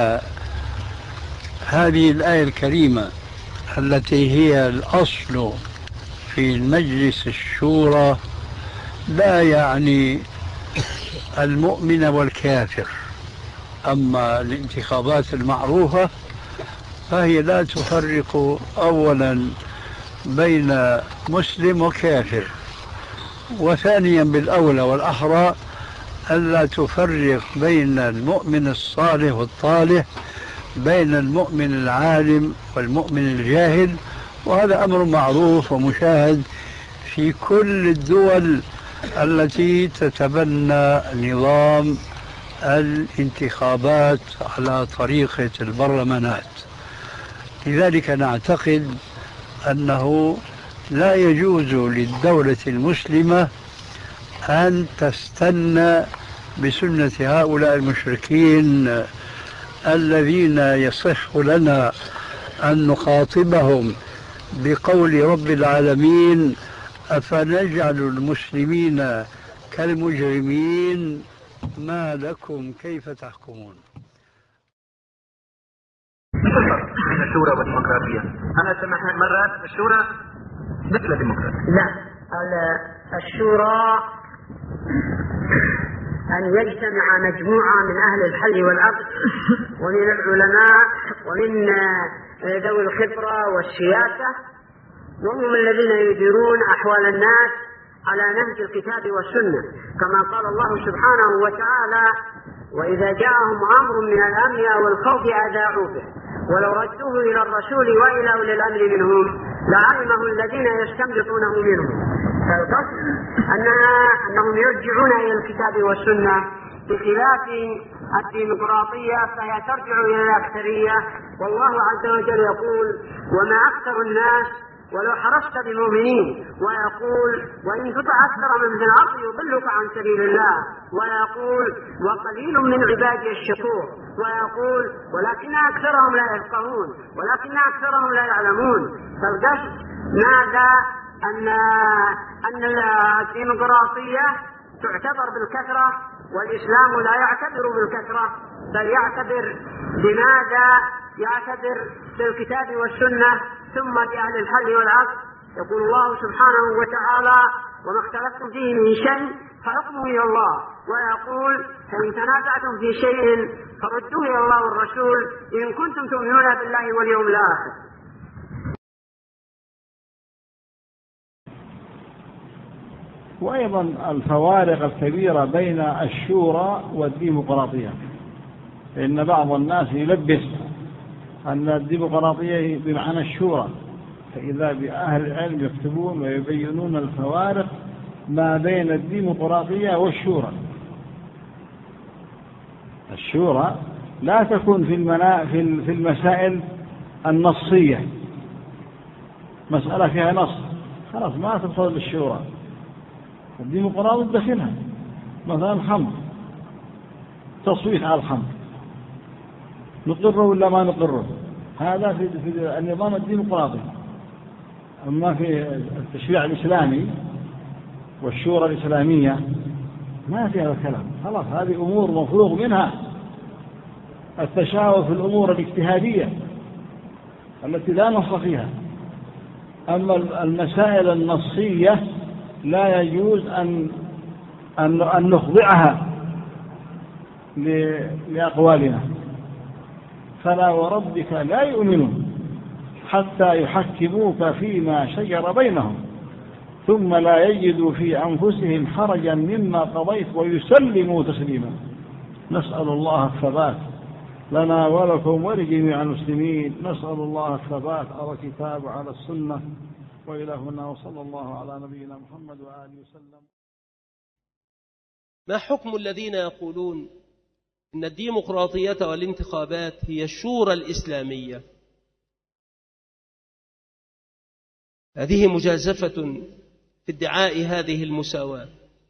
هذه الآية الكريمة التي هي الأصل في المجلس الشورى لا يعني المؤمن والكافر. أما الانتخابات المعروفة فهي لا تفرق أولا بين مسلم وكافر، وثانيا بالأولى والأحرى ألا تفرق بين المؤمن الصالح والطالح، بين المؤمن العالم والمؤمن الجاهل، وهذا أمر معروف ومشاهد في كل الدول التي تتبنى نظام الانتخابات على طريقة البرلمانات. لذلك نعتقد أنه لا يجوز للدولة المسلمة أن تستنى بسنة هؤلاء المشركين الذين يصح لنا أن نخاطبهم بقول رب العالمين أفنجعل المسلمين كالمجرمين ما لكم كيف تحكمون. الشورى والديمقراطية. أنا سمعت مرات الشورى مثل الديمقراطية. لا، الشورى أن يجتمع مجموعة من أهل الحل والعقد ومن العلماء ومن ذوي الخبرة والسياسة، وهم الذين يديرون أحوال الناس على نهج الكتاب والسنة، كما قال الله سبحانه وتعالى: وإذا جاءهم أمر من الأمن أو الخوف أذاعوا به ولو ردوه إلى الرسول وإلى أولي الأمر منهم لعلمه الذين يستنبطونه منهم. فالقصد أنها أنهم يرجعون إلى الكتاب والسنة، بخلاف الديمقراطية فهي ترجع إلى الأكثرية. والله عز وجل يقول: وما أكثر الناس ولو حرصت بمؤمنين، ويقول: وإن تطع أكثر من في الأرض يضلك عن سبيل الله، ويقول: وقليل من عبادي الشكور، ويقول: ولكن أكثرهم لا يفقهون، ولكن أكثرهم لا يعلمون. فالقصد ماذا؟ أن أن الديمقراطية تعتبر بالكثرة، والإسلام لا يعتبر بالكثرة، بل يعتبر بماذا؟ يعتبر بالكتاب والسنة ثم بأهل الحل والعقد. يقول الله سبحانه وتعالى: وما اختلفتم فيه من شيء فحكمه إلى الله، ويقول: فإن تنازعتم في شيء فردوه إلى الله والرسول إن كنتم تؤمنون بالله واليوم الآخر. وأيضا الفوارق الكبيرة بين الشورى والديمقراطية، إن بعض الناس يلبس أن الديمقراطية بمعنى الشورى، فإذا بأهل العلم يكتبون ويبينون الفوارق ما بين الديمقراطية والشورى. الشورى لا تكون في المنا... في المسائل النصية، مسألة فيها نص خلاص ما تدخل بالشورى. الديمقراطية تدخلها، مثلا الخمر، تصويت على الخمر، نقره ولا ما نقره، هذا في, في النظام الديمقراطي. أما في التشريع الإسلامي والشورى الإسلامية ما في هذا الكلام، خلاص هذه أمور مفروغ منها. التشاور في الأمور الاجتهادية التي لا نص فيها. أما المسائل النصية لا يجوز أن أن, أن نخضعها لأقوالنا. فلا وربك لا يؤمنون حتى يحكموك فيما شجر بينهم ثم لا يجدوا في أنفسهم حرجا مما قضيت ويسلموا تسليما. نسأل الله الثبات لنا ولكم ولجميع المسلمين. نسأل الله الثبات على الكتاب وعلى السنة. وإلى هنا وصلى الله على نبينا محمد وآله وسلم. ما حكم الذين يقولون إن الديمقراطية والانتخابات هي الشورى الإسلامية؟ هذه مجازفة في ادعاء هذه المساواة،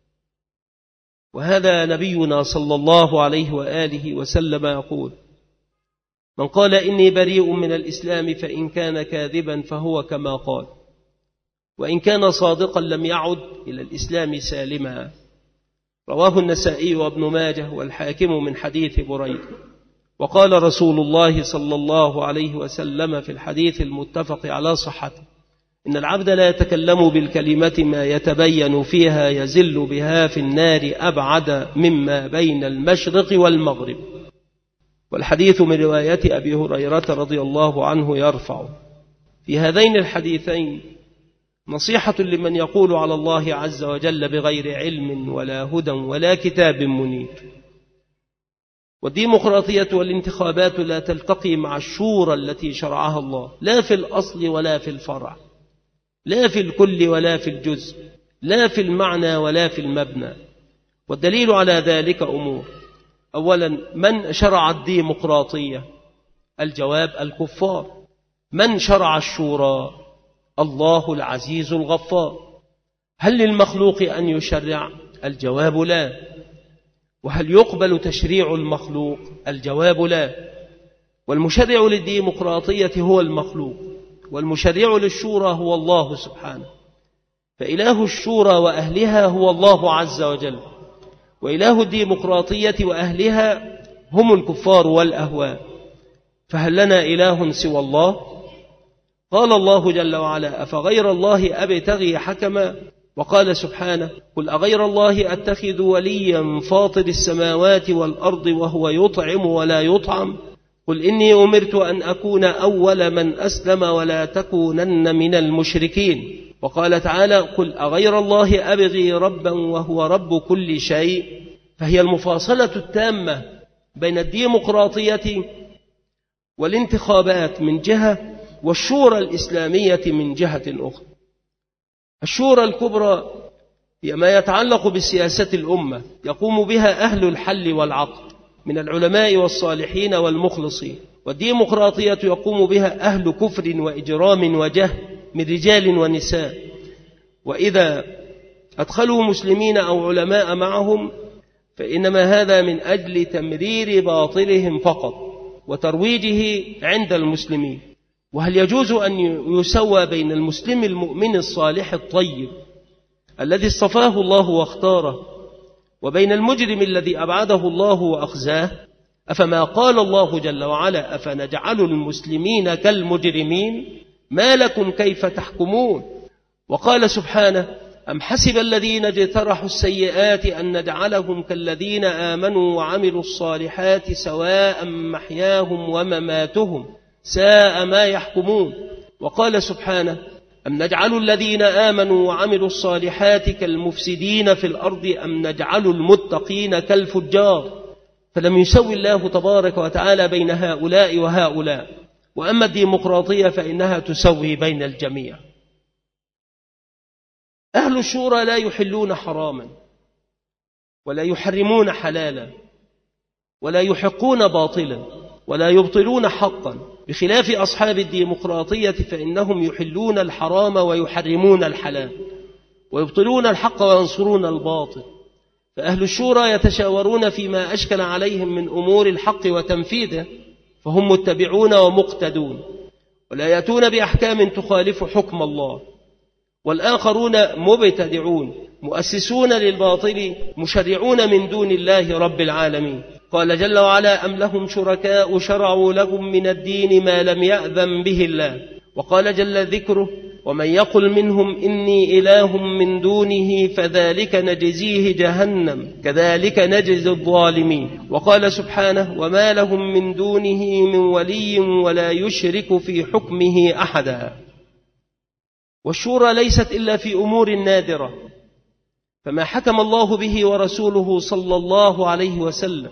وهذا نبينا صلى الله عليه وآله وسلم يقول: من قال إني بريء من الإسلام فإن كان كاذبا فهو كما قال، وإن كان صادقا لم يعد إلى الإسلام سالما. رواه النسائي وابن ماجه والحاكم من حديث بريدة. وقال رسول الله صلى الله عليه وسلم في الحديث المتفق على صحته: إن العبد لا يتكلم بالكلمة ما يتبين فيها يزل بها في النار أبعد مما بين المشرق والمغرب. والحديث من رواية أبي هريرة رضي الله عنه يرفع. في هذين الحديثين نصيحة لمن يقول على الله عز وجل بغير علم ولا هدى ولا كتاب منير. والديمقراطية والانتخابات لا تلتقي مع الشورى التي شرعها الله، لا في الأصل ولا في الفرع، لا في الكل ولا في الجزء، لا في المعنى ولا في المبنى. والدليل على ذلك أمور: أولا، من شرع الديمقراطية؟ الجواب: الكفار. من شرع الشورى؟ الله العزيز الغفار. هل للمخلوق أن يشرع؟ الجواب: لا. وهل يقبل تشريع المخلوق؟ الجواب: لا. والمشرع للديمقراطية هو المخلوق، والمشرع للشورى هو الله سبحانه. فإله الشورى وأهلها هو الله عز وجل، وإله الديمقراطية وأهلها هم الكفار والأهواء. فهل لنا إله سوى الله؟ قال الله جل وعلا: أفغير الله أبتغي حكما؟ وقال سبحانه: قل أغير الله أتخذ وليا فاطر السماوات والأرض وهو يطعم ولا يطعم؟ قل إني أمرت أن أكون أول من أسلم ولا تكونن من المشركين. وقال تعالى: قل أغير الله أبغي ربا وهو رب كل شيء. فهي المفاصلة التامة بين الديمقراطية والانتخابات من جهة، والشورى الإسلامية من جهة أخرى. الشورى الكبرى هي ما يتعلق بسياسة الأمة، يقوم بها أهل الحل والعقد من العلماء والصالحين والمخلصين، والديمقراطية يقوم بها أهل كفر وإجرام وجهل من رجال ونساء، وإذا أدخلوا مسلمين أو علماء معهم فإنما هذا من أجل تمرير باطلهم فقط وترويجه عند المسلمين. وهل يجوز أن يسوى بين المسلم المؤمن الصالح الطيب الذي اصطفاه الله واختاره وبين المجرم الذي أبعده الله وأخزاه؟ أفما قال الله جل وعلا: أفنجعل المسلمين كالمجرمين ما لكم كيف تحكمون؟ وقال سبحانه: أم حسب الذين اجترحوا السيئات أن نجعلهم كالذين آمنوا وعملوا الصالحات سواء محياهم ومماتهم ساء ما يحكمون. وقال سبحانه: أم نجعل الذين آمنوا وعملوا الصالحات كالمفسدين في الأرض أم نجعل المتقين كالفجار. فلم يسوي الله تبارك وتعالى بين هؤلاء وهؤلاء. وأما الديمقراطية فإنها تسوي بين الجميع. أهل الشورى لا يحلون حراما ولا يحرمون حلالا ولا يحقون باطلا ولا يبطلون حقا، بخلاف أصحاب الديمقراطية فإنهم يحلون الحرام ويحرمون الحلال ويبطلون الحق وينصرون الباطل. فأهل الشورى يتشاورون فيما أشكل عليهم من أمور الحق وتنفيذه، فهم متبعون ومقتدون ولا يأتون بأحكام تخالف حكم الله. والآخرون مبتدعون مؤسسون للباطل مشرعون من دون الله رب العالمين. قال جل وعلا: أم لهم شركاء شرعوا لهم من الدين ما لم يأذن به الله. وقال جل ذكره: ومن يقل منهم إني إله من دونه فذلك نجزيه جهنم كذلك نجزي الظالمين. وقال سبحانه: وما لهم من دونه من ولي ولا يشرك في حكمه أحدا. والشورى ليست إلا في أمور نادرة، فما حكم الله به ورسوله صلى الله عليه وسلم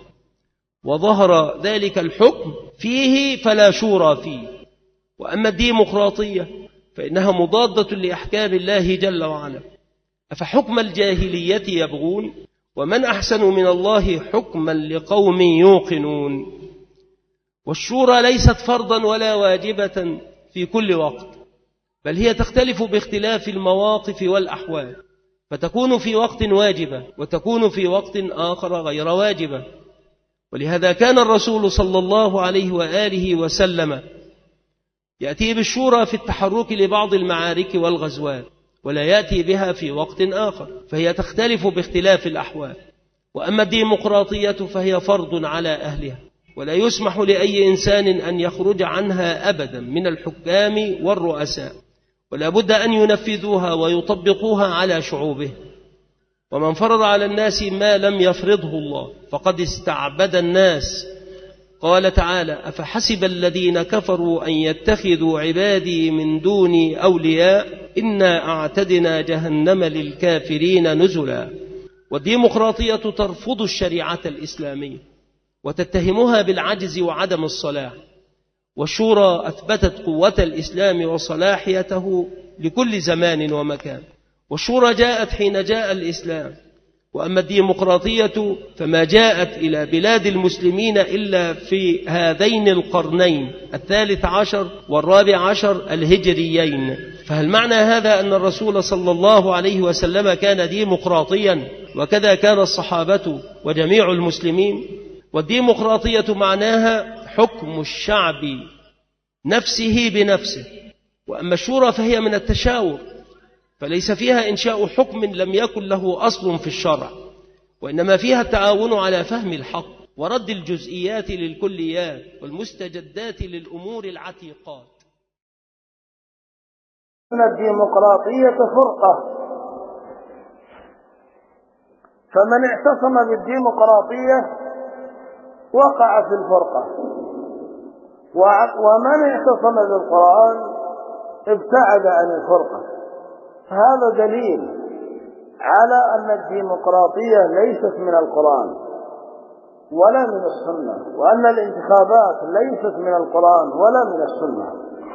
وظهر ذلك الحكم فيه فلا شورى فيه. وأما الديمقراطية فإنها مضادة لأحكام الله جل وعلا. أفحكم الجاهلية يبغون ومن أحسن من الله حكما لقوم يوقنون. والشورى ليست فرضا ولا واجبة في كل وقت، بل هي تختلف باختلاف المواقف والأحوال، فتكون في وقت واجبة وتكون في وقت آخر غير واجبة. ولهذا كان الرسول صلى الله عليه وآله وسلم يأتي بالشورى في التحرك لبعض المعارك والغزوات، ولا يأتي بها في وقت آخر، فهي تختلف باختلاف الأحوال. وأما الديمقراطية فهي فرض على أهلها، ولا يسمح لأي إنسان أن يخرج عنها أبدا من الحكام والرؤساء، ولا بد أن ينفذوها ويطبقوها على شعوبه. ومن فرض على الناس ما لم يفرضه الله فقد استعبد الناس. قال تعالى: أفحسب الذين كفروا أن يتخذوا عبادي من دوني أولياء إنا أعتدنا جهنم للكافرين نزلا. والديمقراطية ترفض الشريعة الإسلامية وتتهمها بالعجز وعدم الصلاح. والشورى أثبتت قوة الإسلام وصلاحيته لكل زمان ومكان. والشورى جاءت حين جاء الإسلام. وأما الديمقراطية فما جاءت إلى بلاد المسلمين إلا في هذين القرنين الثالث عشر والرابع عشر الهجريين. فهل معنى هذا أن الرسول صلى الله عليه وسلم كان ديمقراطيا وكذا كان الصحابة وجميع المسلمين؟ والديمقراطية معناها حكم الشعب نفسه بنفسه. وأما الشورى فهي من التشاور، فليس فيها إنشاء حكم لم يكن له أصل في الشرع، وإنما فيها التعاون على فهم الحق ورد الجزئيات للكليات والمستجدات للأمور العتيقات. أن الديمقراطية فرقة، فمن اعتصم بالديمقراطية وقع في الفرقة، ومن اعتصم بالقرآن ابتعد عن الفرقة. هذا دليل على أن الديمقراطية ليست من القرآن ولا من السنة، وأن الانتخابات ليست من القرآن ولا من السنة.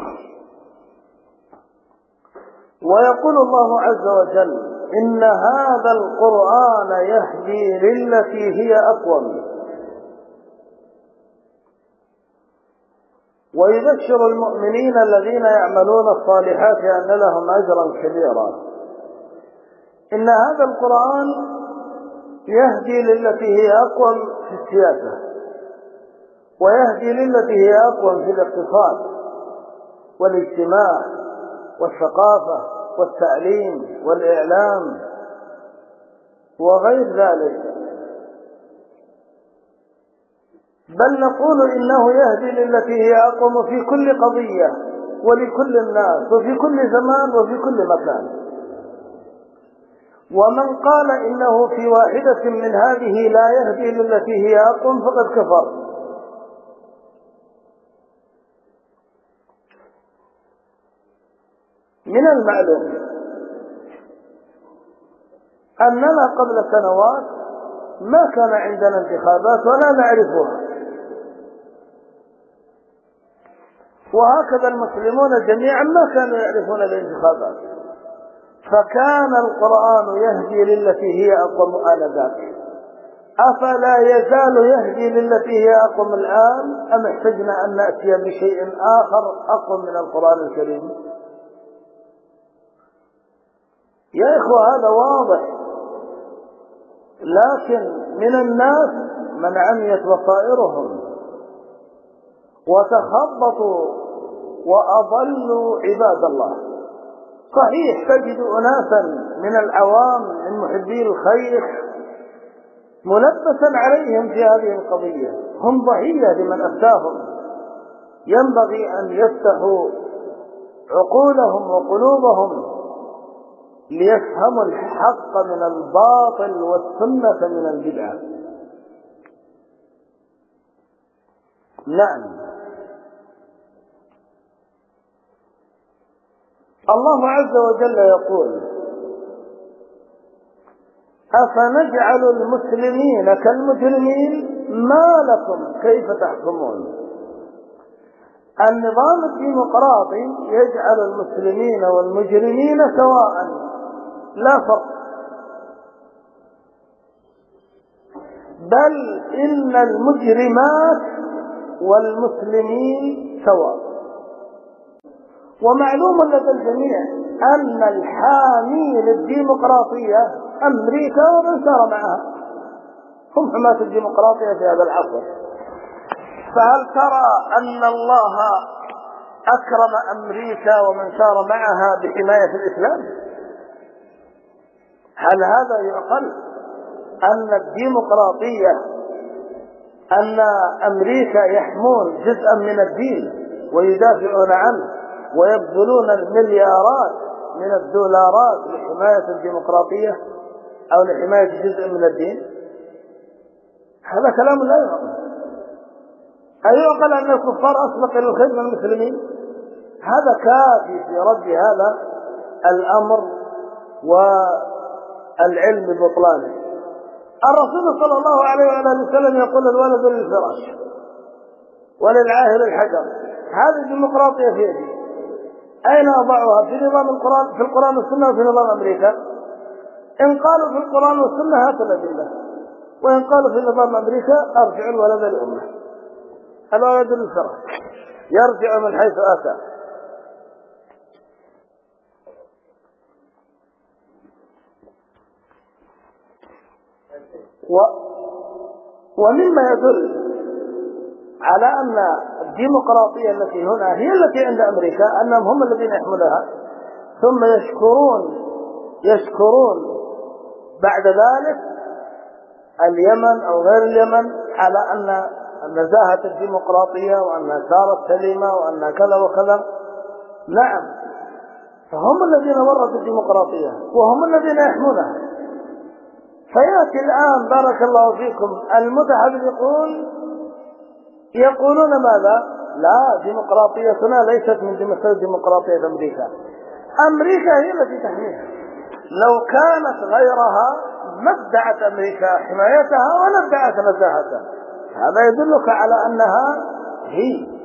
ويقول الله عز وجل: إن هذا القرآن يهدي للتي هي أقوم. ويبشر المؤمنين الذين يعملون الصالحات أن لهم أجرا كبيرا. إن هذا القرآن يهدي للتي هي أقوم في السياسة، ويهدي للتي هي أقوم في الاقتصاد والاجتماع والثقافة والتعليم والإعلام وغير ذلك. بل نقول إنه يهدي للتي هي أقوم في كل قضية ولكل الناس وفي كل زمان وفي كل مكان. ومن قال إنه في واحدة من هذه لا يهدي للتي هي أقوم فقد كفر. من المعلوم أننا قبل سنوات ما كان عندنا انتخابات ولا نعرفها، وهكذا المسلمون جميعا ما كانوا يعرفون الانتخابات، فكان القرآن يهدي للتي هي أقوم آنذاك. أفلا يزال يهدي للتي هي أقوم الآن، أم احتجنا أن نأتي بشيء آخر أقوم من القرآن الكريم؟ يا إخوة هذا واضح، لكن من الناس من عميت بصائرهم وتخبطوا وأضلوا عباد الله. صحيح تجد أناسا من العوام من محبي الخير ملبسا عليهم في هذه القضية، هم ضحية لمن أفتاهم. ينبغي أن يفتحوا عقولهم وقلوبهم ليفهموا الحق من الباطل والسنة من البدعة. نعم، الله عز وجل يقول: أفنجعل المسلمين كالمجرمين ما لكم كيف تحكمون. النظام الديمقراطي يجعل المسلمين والمجرمين سواء، لا فرق، بل إن المجرمات والمسلمين سواء. ومعلوم لدى الجميع أن الحامي للديمقراطية أمريكا ومن سار معها، هم حماة الديمقراطية في هذا العصر. فهل ترى أن الله أكرم أمريكا ومن سار معها بحماية الإسلام؟ هل هذا يعقل؟ أن الديمقراطية، أن أمريكا يحمون جزءا من الدين ويدافعون عنه ويبذلون المليارات من الدولارات لحماية الديمقراطية أو لحماية جزء من الدين؟ هذا كلام لا يعقل. أيعقل أن الكفار أسبق إلى الخير من المسلمين؟ هذا كافي في رد هذا الأمر والعلم ببطلانه. الرسول صلى الله عليه وآله وسلم يقول: الولد للفراش وللعاهر الحجر. هذه الديمقراطية في يدي، أين أضعها؟ في نظام القرآن، في القرآن والسنة وفي نظام أمريكا؟ إن قالوا في القرآن والسنة هاتوا الأدلة، وإن قالوا في نظام أمريكا أرجع الولد لأمه. الولد للفراش يرجع من حيث أتى. و... ومما يدل على أن الديمقراطية التي هنا هي التي عند أمريكا أنهم هم الذين يحملها، ثم يشكرون يشكرون بعد ذلك اليمن أو غير اليمن على أن نزاهة الديمقراطية وأنها صارت سليمة وأنها كذا وكذا. نعم، فهم الذين ورثوا الديمقراطية وهم الذين يحمونها. فيأتي الآن بارك الله فيكم المتحدثون يقولون ماذا؟ لا، ديمقراطيتنا ليست من مثل ديمقراطية أمريكا. أمريكا هي التي تحميها، لو كانت غيرها ما ادعت أمريكا حمايتها ولا ادعت نزاهتها. هذا يدلك على أنها هي.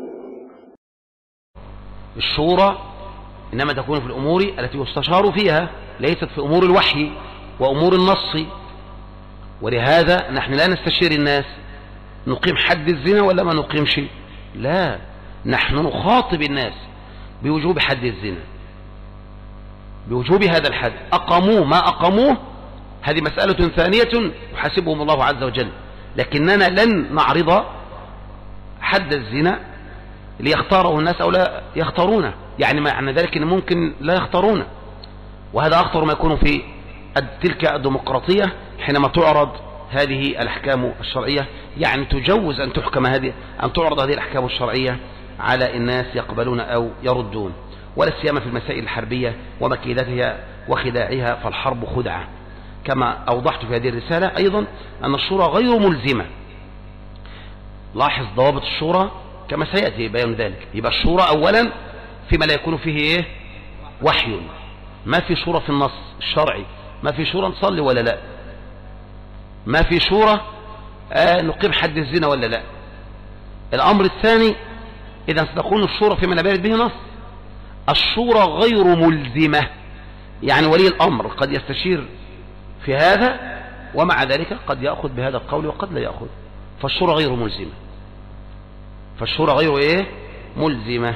الشورى إنما تكون في الأمور التي يستشار فيها، ليست في أمور الوحي وأمور النص. ولهذا نحن لا نستشير الناس نقيم حد الزنا ولا ما نقيم شيء، لا، نحن نخاطب الناس بوجوب حد الزنا، بوجوب هذا الحد. أقاموه ما أقاموه هذه مسألة ثانية يحاسبهم الله عز وجل، لكننا لن نعرض حد الزنا ليختاره الناس أو لا يختارونه. يعني معنى ذلك أن ممكن لا يختارونه، وهذا أخطر ما يكون في تلك الديمقراطية حينما تعرض هذه الأحكام الشرعية، يعني تجوز أن تحكم هذه أن تعرض هذه الأحكام الشرعية على الناس يقبلون أو يردون. ولا سيما في المسائل الحربية ومكيدتها وخداعها، فالحرب خدعة. كما أوضحت في هذه الرسالة أيضا أن الشورى غير ملزمة. لاحظ ضوابط الشورى كما سيأتي بيان ذلك. يبقى الشورى أولا فيما لا يكون فيه إيه؟ وحي، ما في شورى في النص الشرعي، ما في شورى نصلي ولا لا، ما في شورى آه نقيم حد الزنا ولا لا. الأمر الثاني إذا ستكون الشورى فيما لا يرد به نص. الشورى غير ملزمة، يعني ولي الأمر قد يستشير في هذا ومع ذلك قد يأخذ بهذا القول وقد لا يأخذ. فالشورى غير ملزمة، فالشورى غير إيه؟ ملزمة.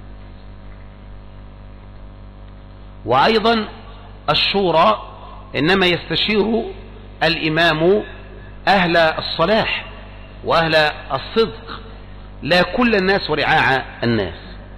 وأيضا الشورى إنما يستشير الإمام أهل الصلاح وأهل الصدق، لا كل الناس ورعاع الناس.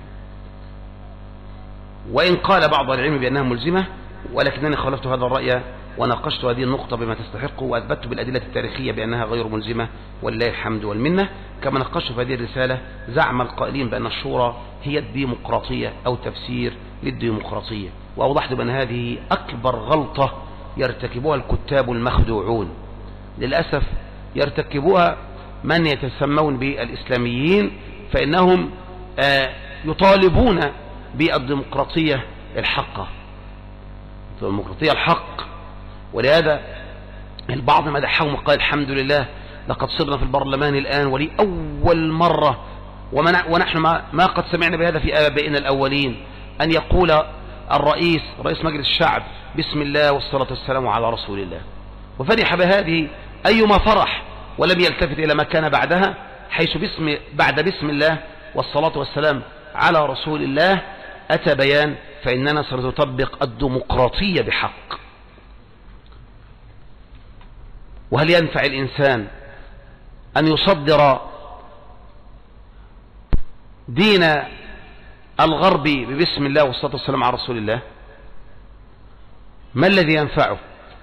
وإن قال بعض العلم بأنها ملزمة، ولكنني خالفت هذا الرأي وناقشت هذه النقطة بما تستحق، وأثبت بالأدلة التاريخية بأنها غير ملزمة، ولله الحمد والمنة. كما ناقشت في هذه الرسالة زعم القائلين بأن الشورى هي الديمقراطية أو تفسير للديمقراطية، وأوضحت بأن هذه أكبر غلطة يرتكبها الكتاب المخدوعون. للأسف يرتكبها من يتسمون بالإسلاميين، فإنهم يطالبون بالديمقراطية الحقة، الديمقراطية الحق. ولهذا البعض مدحهم وقال الحمد لله لقد صرنا في البرلمان الآن ولأول مرة، ونحن ما قد سمعنا بهذا في آبائنا الأولين، أن يقول الرئيس رئيس مجلس الشعب بسم الله والصلاة والسلام على رسول الله، وفرح بهذه أيما فرح، ولم يلتفت إلى ما كان بعدها، حيث بسم بعد بسم الله والصلاة والسلام على رسول الله أتى بيان فإننا سنطبق الديمقراطية بحق. وهل ينفع الإنسان أن يصدر دين الغرب ببسم الله والصلاة والسلام على رسول الله؟ ما الذي ينفعه؟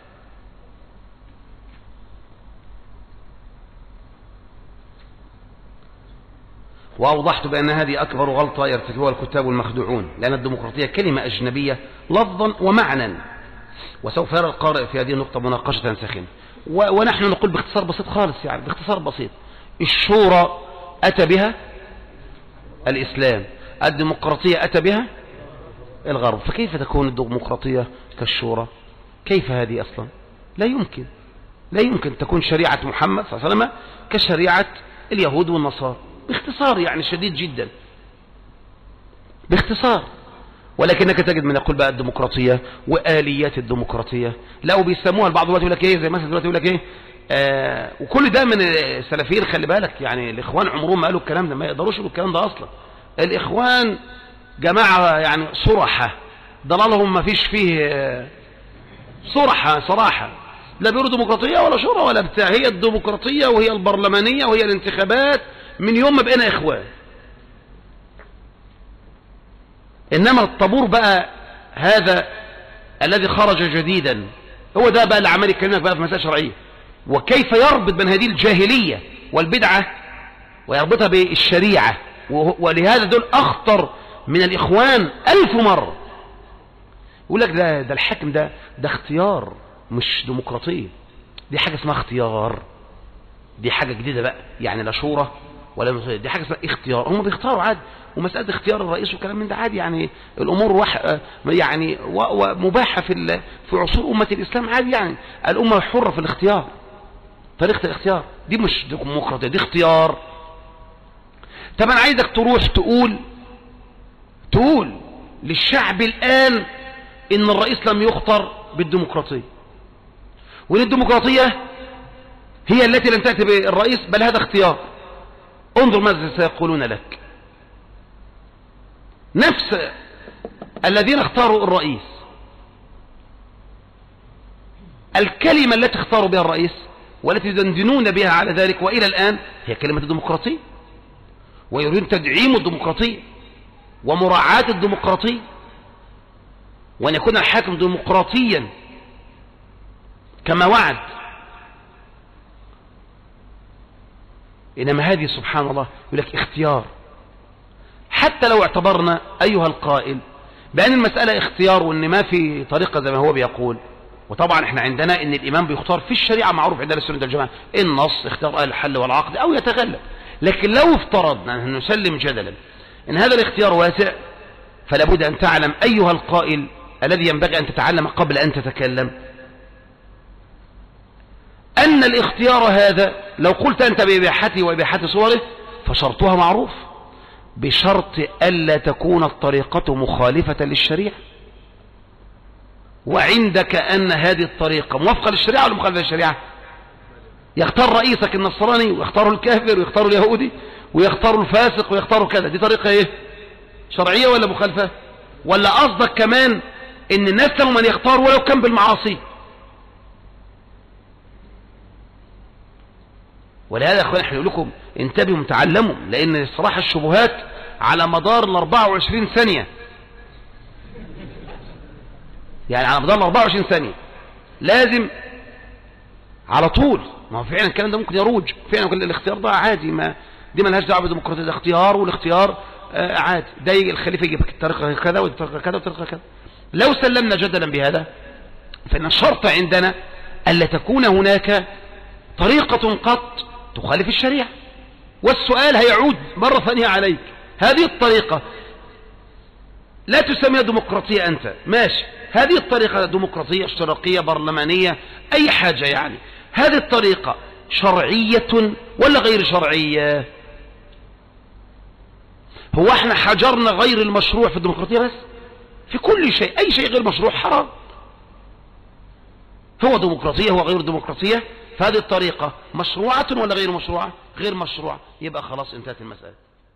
وأوضحت بأن هذه أكبر غلطة يرتكبها الكتاب المخدوعون، لأن الديمقراطية كلمة أجنبية لفظا ومعنى، وسوف يرى القارئ في هذه النقطة مناقشة ساخنة. ونحن نقول باختصار بسيط خالص، يعني باختصار بسيط، الشورى أتى بها الإسلام، الديمقراطية أتى بها الغرب، فكيف تكون الديمقراطية كالشورى؟ كيف هذه أصلا؟ لا يمكن، لا يمكن تكون شريعة محمد صلى الله عليه وسلم كشريعة اليهود والنصارى، باختصار يعني شديد جدا، باختصار. ولكنك تجد من يقول بقى الديمقراطية وآليات الديمقراطية، لا وبيسموها البعض دلوقتي يقول لك ايه، زي مثلا دلوقتي يقول لك ايه آه وكل ده من السلفيين، خلي بالك، يعني الإخوان عمرهم ما قالوا الكلام ده، ما يقدروش يقولوا الكلام ده أصلا. الإخوان جماعة يعني صرحة، ضلالهم ما فيش فيه آه صرحة صراحة، لا بيقولوا ديمقراطية ولا شورى ولا بتاع، هي الديمقراطية وهي البرلمانية وهي الانتخابات من يوم ما بقينا إخوان. إنما الطابور بقى هذا الذي خرج جديدا، هو ده بقى اللي عمال يكلمك بقى في مسائل شرعية، وكيف يربط بين هذه الجاهلية والبدعة ويربطها بالشريعة، ولهذا دول أخطر من الإخوان ألف مرة. يقول لك ده, ده الحاكم ده ده اختيار مش ديمقراطية، دي حاجة اسمها اختيار، دي حاجة جديدة بقى، يعني لا شورى ولا دي حاجة اسمها اختيار. هم بيختاروا عادي، ومسألة اختيار الرئيس وكلام من ده عادي، يعني الأمور وح يعني ومباحة في في عصور أمة الإسلام عادي، يعني الأمة حرة في الاختيار، طريقة الاختيار دي مش ديمقراطية، دي اختيار. طب أنا عايزك تروح تقول تقول للشعب الآن إن الرئيس لم يختار بالديمقراطية، وإن الديمقراطية هي التي لم تأتي بالرئيس بل هذا اختيار. انظر ماذا سيقولون لك. نفس الذين اختاروا الرئيس، الكلمة التي اختاروا بها الرئيس والتي يدندنون بها على ذلك وإلى الآن هي كلمة الديمقراطية، ويريدون تدعيم الديمقراطية ومراعاة الديمقراطية، وأن يكون الحاكم ديمقراطيا كما وعد. إنما هذه سبحان الله يقول لك اختيار. حتى لو اعتبرنا أيها القائل بأن المسألة اختيار وأن ما في طريقة زي ما هو بيقول، وطبعا احنا عندنا ان الإمام بيختار في الشريعة معروف عندنا السنة والجماعة النص اختيار أهل الحل والعقد أو يتغلب. لكن لو افترضنا أن نسلم جدلا ان هذا الاختيار واسع، فلا بد أن تعلم أيها القائل الذي ينبغي أن تتعلم قبل أن تتكلم أن الاختيار هذا لو قلت أنت بإباحته وإباحة صوره فشرطها معروف، بشرط ألا تكون الطريقة مخالفة للشريعة. وعندك أن هذه الطريقة موافقة للشريعة ولا مخالفة للشريعة؟ يختار رئيسك النصراني ويختار الكافر ويختار اليهودي ويختار الفاسق ويختار كذا، دي طريقة ايه؟ شرعية ولا مخالفة؟ ولا قصدك كمان ان الناس لهم من يختار ولو كان بالمعاصي؟ ولهذا يا اخوان احنا نقول لكم انتبهوا تعلموا، لان الصراحة الشبهات على مدار ال أربعة وعشرين ثانية، يعني على مدار ال أربعة وعشرين ثانية لازم على طول. ما هو فعلا الكلام ده ممكن يروج، فعلا الاختيار ده عادي، ما دي مالهاش دعوه بالديمقراطيه، ده اختيار، والاختيار آه عادي، ده الخليفه يجيب الطريقه كذا والطريقه كذا والطريقه كذا. لو سلمنا جدلا بهذا فان الشرط عندنا الا تكون هناك طريقه قط تخالف الشريعه. والسؤال هيعود مره ثانيه عليك، هذه الطريقه لا تسميها ديمقراطيه انت ماشي، هذه الطريقه ديمقراطيه اشتراكيه برلمانيه اي حاجه، يعني هذه الطريقة شرعية ولا غير شرعية؟ هو احنا حجرنا غير المشروع في الديمقراطية بس؟ في كل شيء، اي شيء غير مشروع حرام. هو ديمقراطية هو غير ديمقراطية، فهذه الطريقة مشروعة ولا غير مشروعة؟ غير مشروعة، يبقى خلاص انتهت المسألة.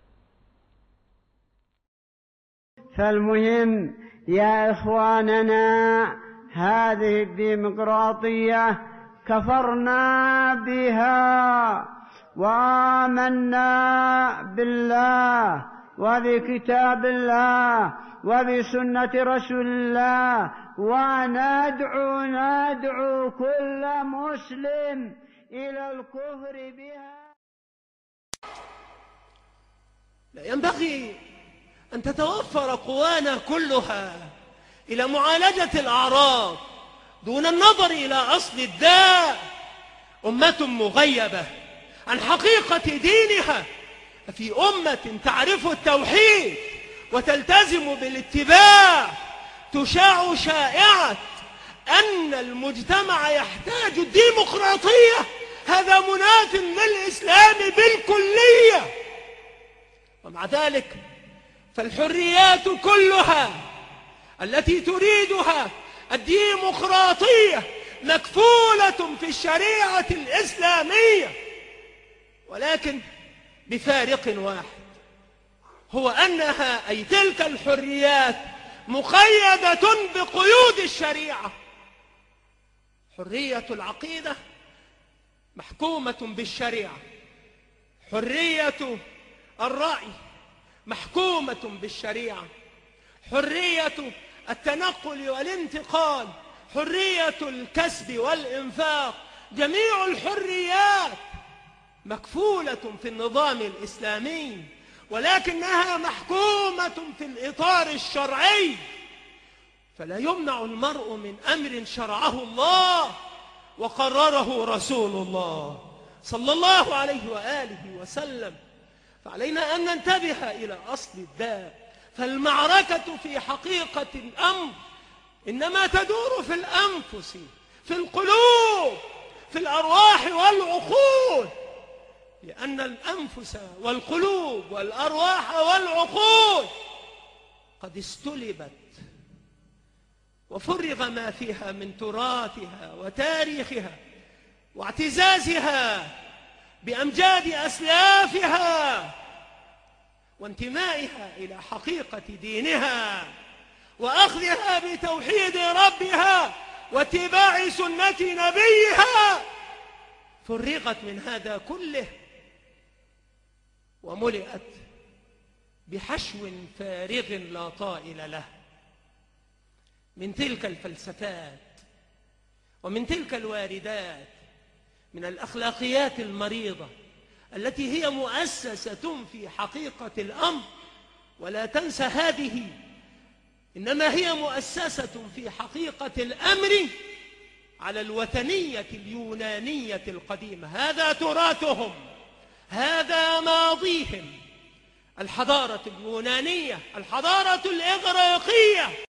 فالمهم يا إخواننا هذه الديمقراطية كفرنا بها وآمنا بالله وبكتاب الله وبسنة رسول الله، وندعو ندعو كل مسلم إلى الكفر بها. لا ينبغي أن تتوفر قوانا كلها إلى معالجة الأعراض دون النظر إلى أصل الداء. أمة مغيبة عن حقيقة دينها، في أمة تعرف التوحيد وتلتزم بالاتباع تشاع شائعة أن المجتمع يحتاج الديمقراطية، هذا مناف للإسلام بالكلية. ومع ذلك فالحريات كلها التي تريدها الديمقراطية مكفولة في الشريعة الإسلامية، ولكن بفارق واحد، هو أنها أي تلك الحريات مقيدة بقيود الشريعة. حرية العقيدة محكومة بالشريعة، حرية الرأي محكومة بالشريعة، حرية التنقل والانتقال، حرية الكسب والإنفاق، جميع الحريات مكفولة في النظام الإسلامي، ولكنها محكومة في الإطار الشرعي، فلا يمنع المرء من أمر شرعه الله وقرره رسول الله صلى الله عليه وآله وسلم. فعلينا أن ننتبه إلى أصل الداء، فالمعركة في حقيقة الأمر إنما تدور في الأنفس، في القلوب، في الأرواح والعقول، لأن الأنفس والقلوب والأرواح والعقول قد استلبت وفرغ ما فيها من تراثها وتاريخها واعتزازها بأمجاد أسلافها وانتمائها إلى حقيقة دينها وأخذها بتوحيد ربها واتباع سنة نبيها، فرغت من هذا كله وملئت بحشو فارغ لا طائل له من تلك الفلسفات ومن تلك الواردات، من الأخلاقيات المريضة التي هي مؤسسة في حقيقة الأمر. ولا تنسى هذه، إنما هي مؤسسة في حقيقة الأمر على الوثنية اليونانية القديمة. هذا تراثهم، هذا ماضيهم، الحضارة اليونانية، الحضارة الإغريقية.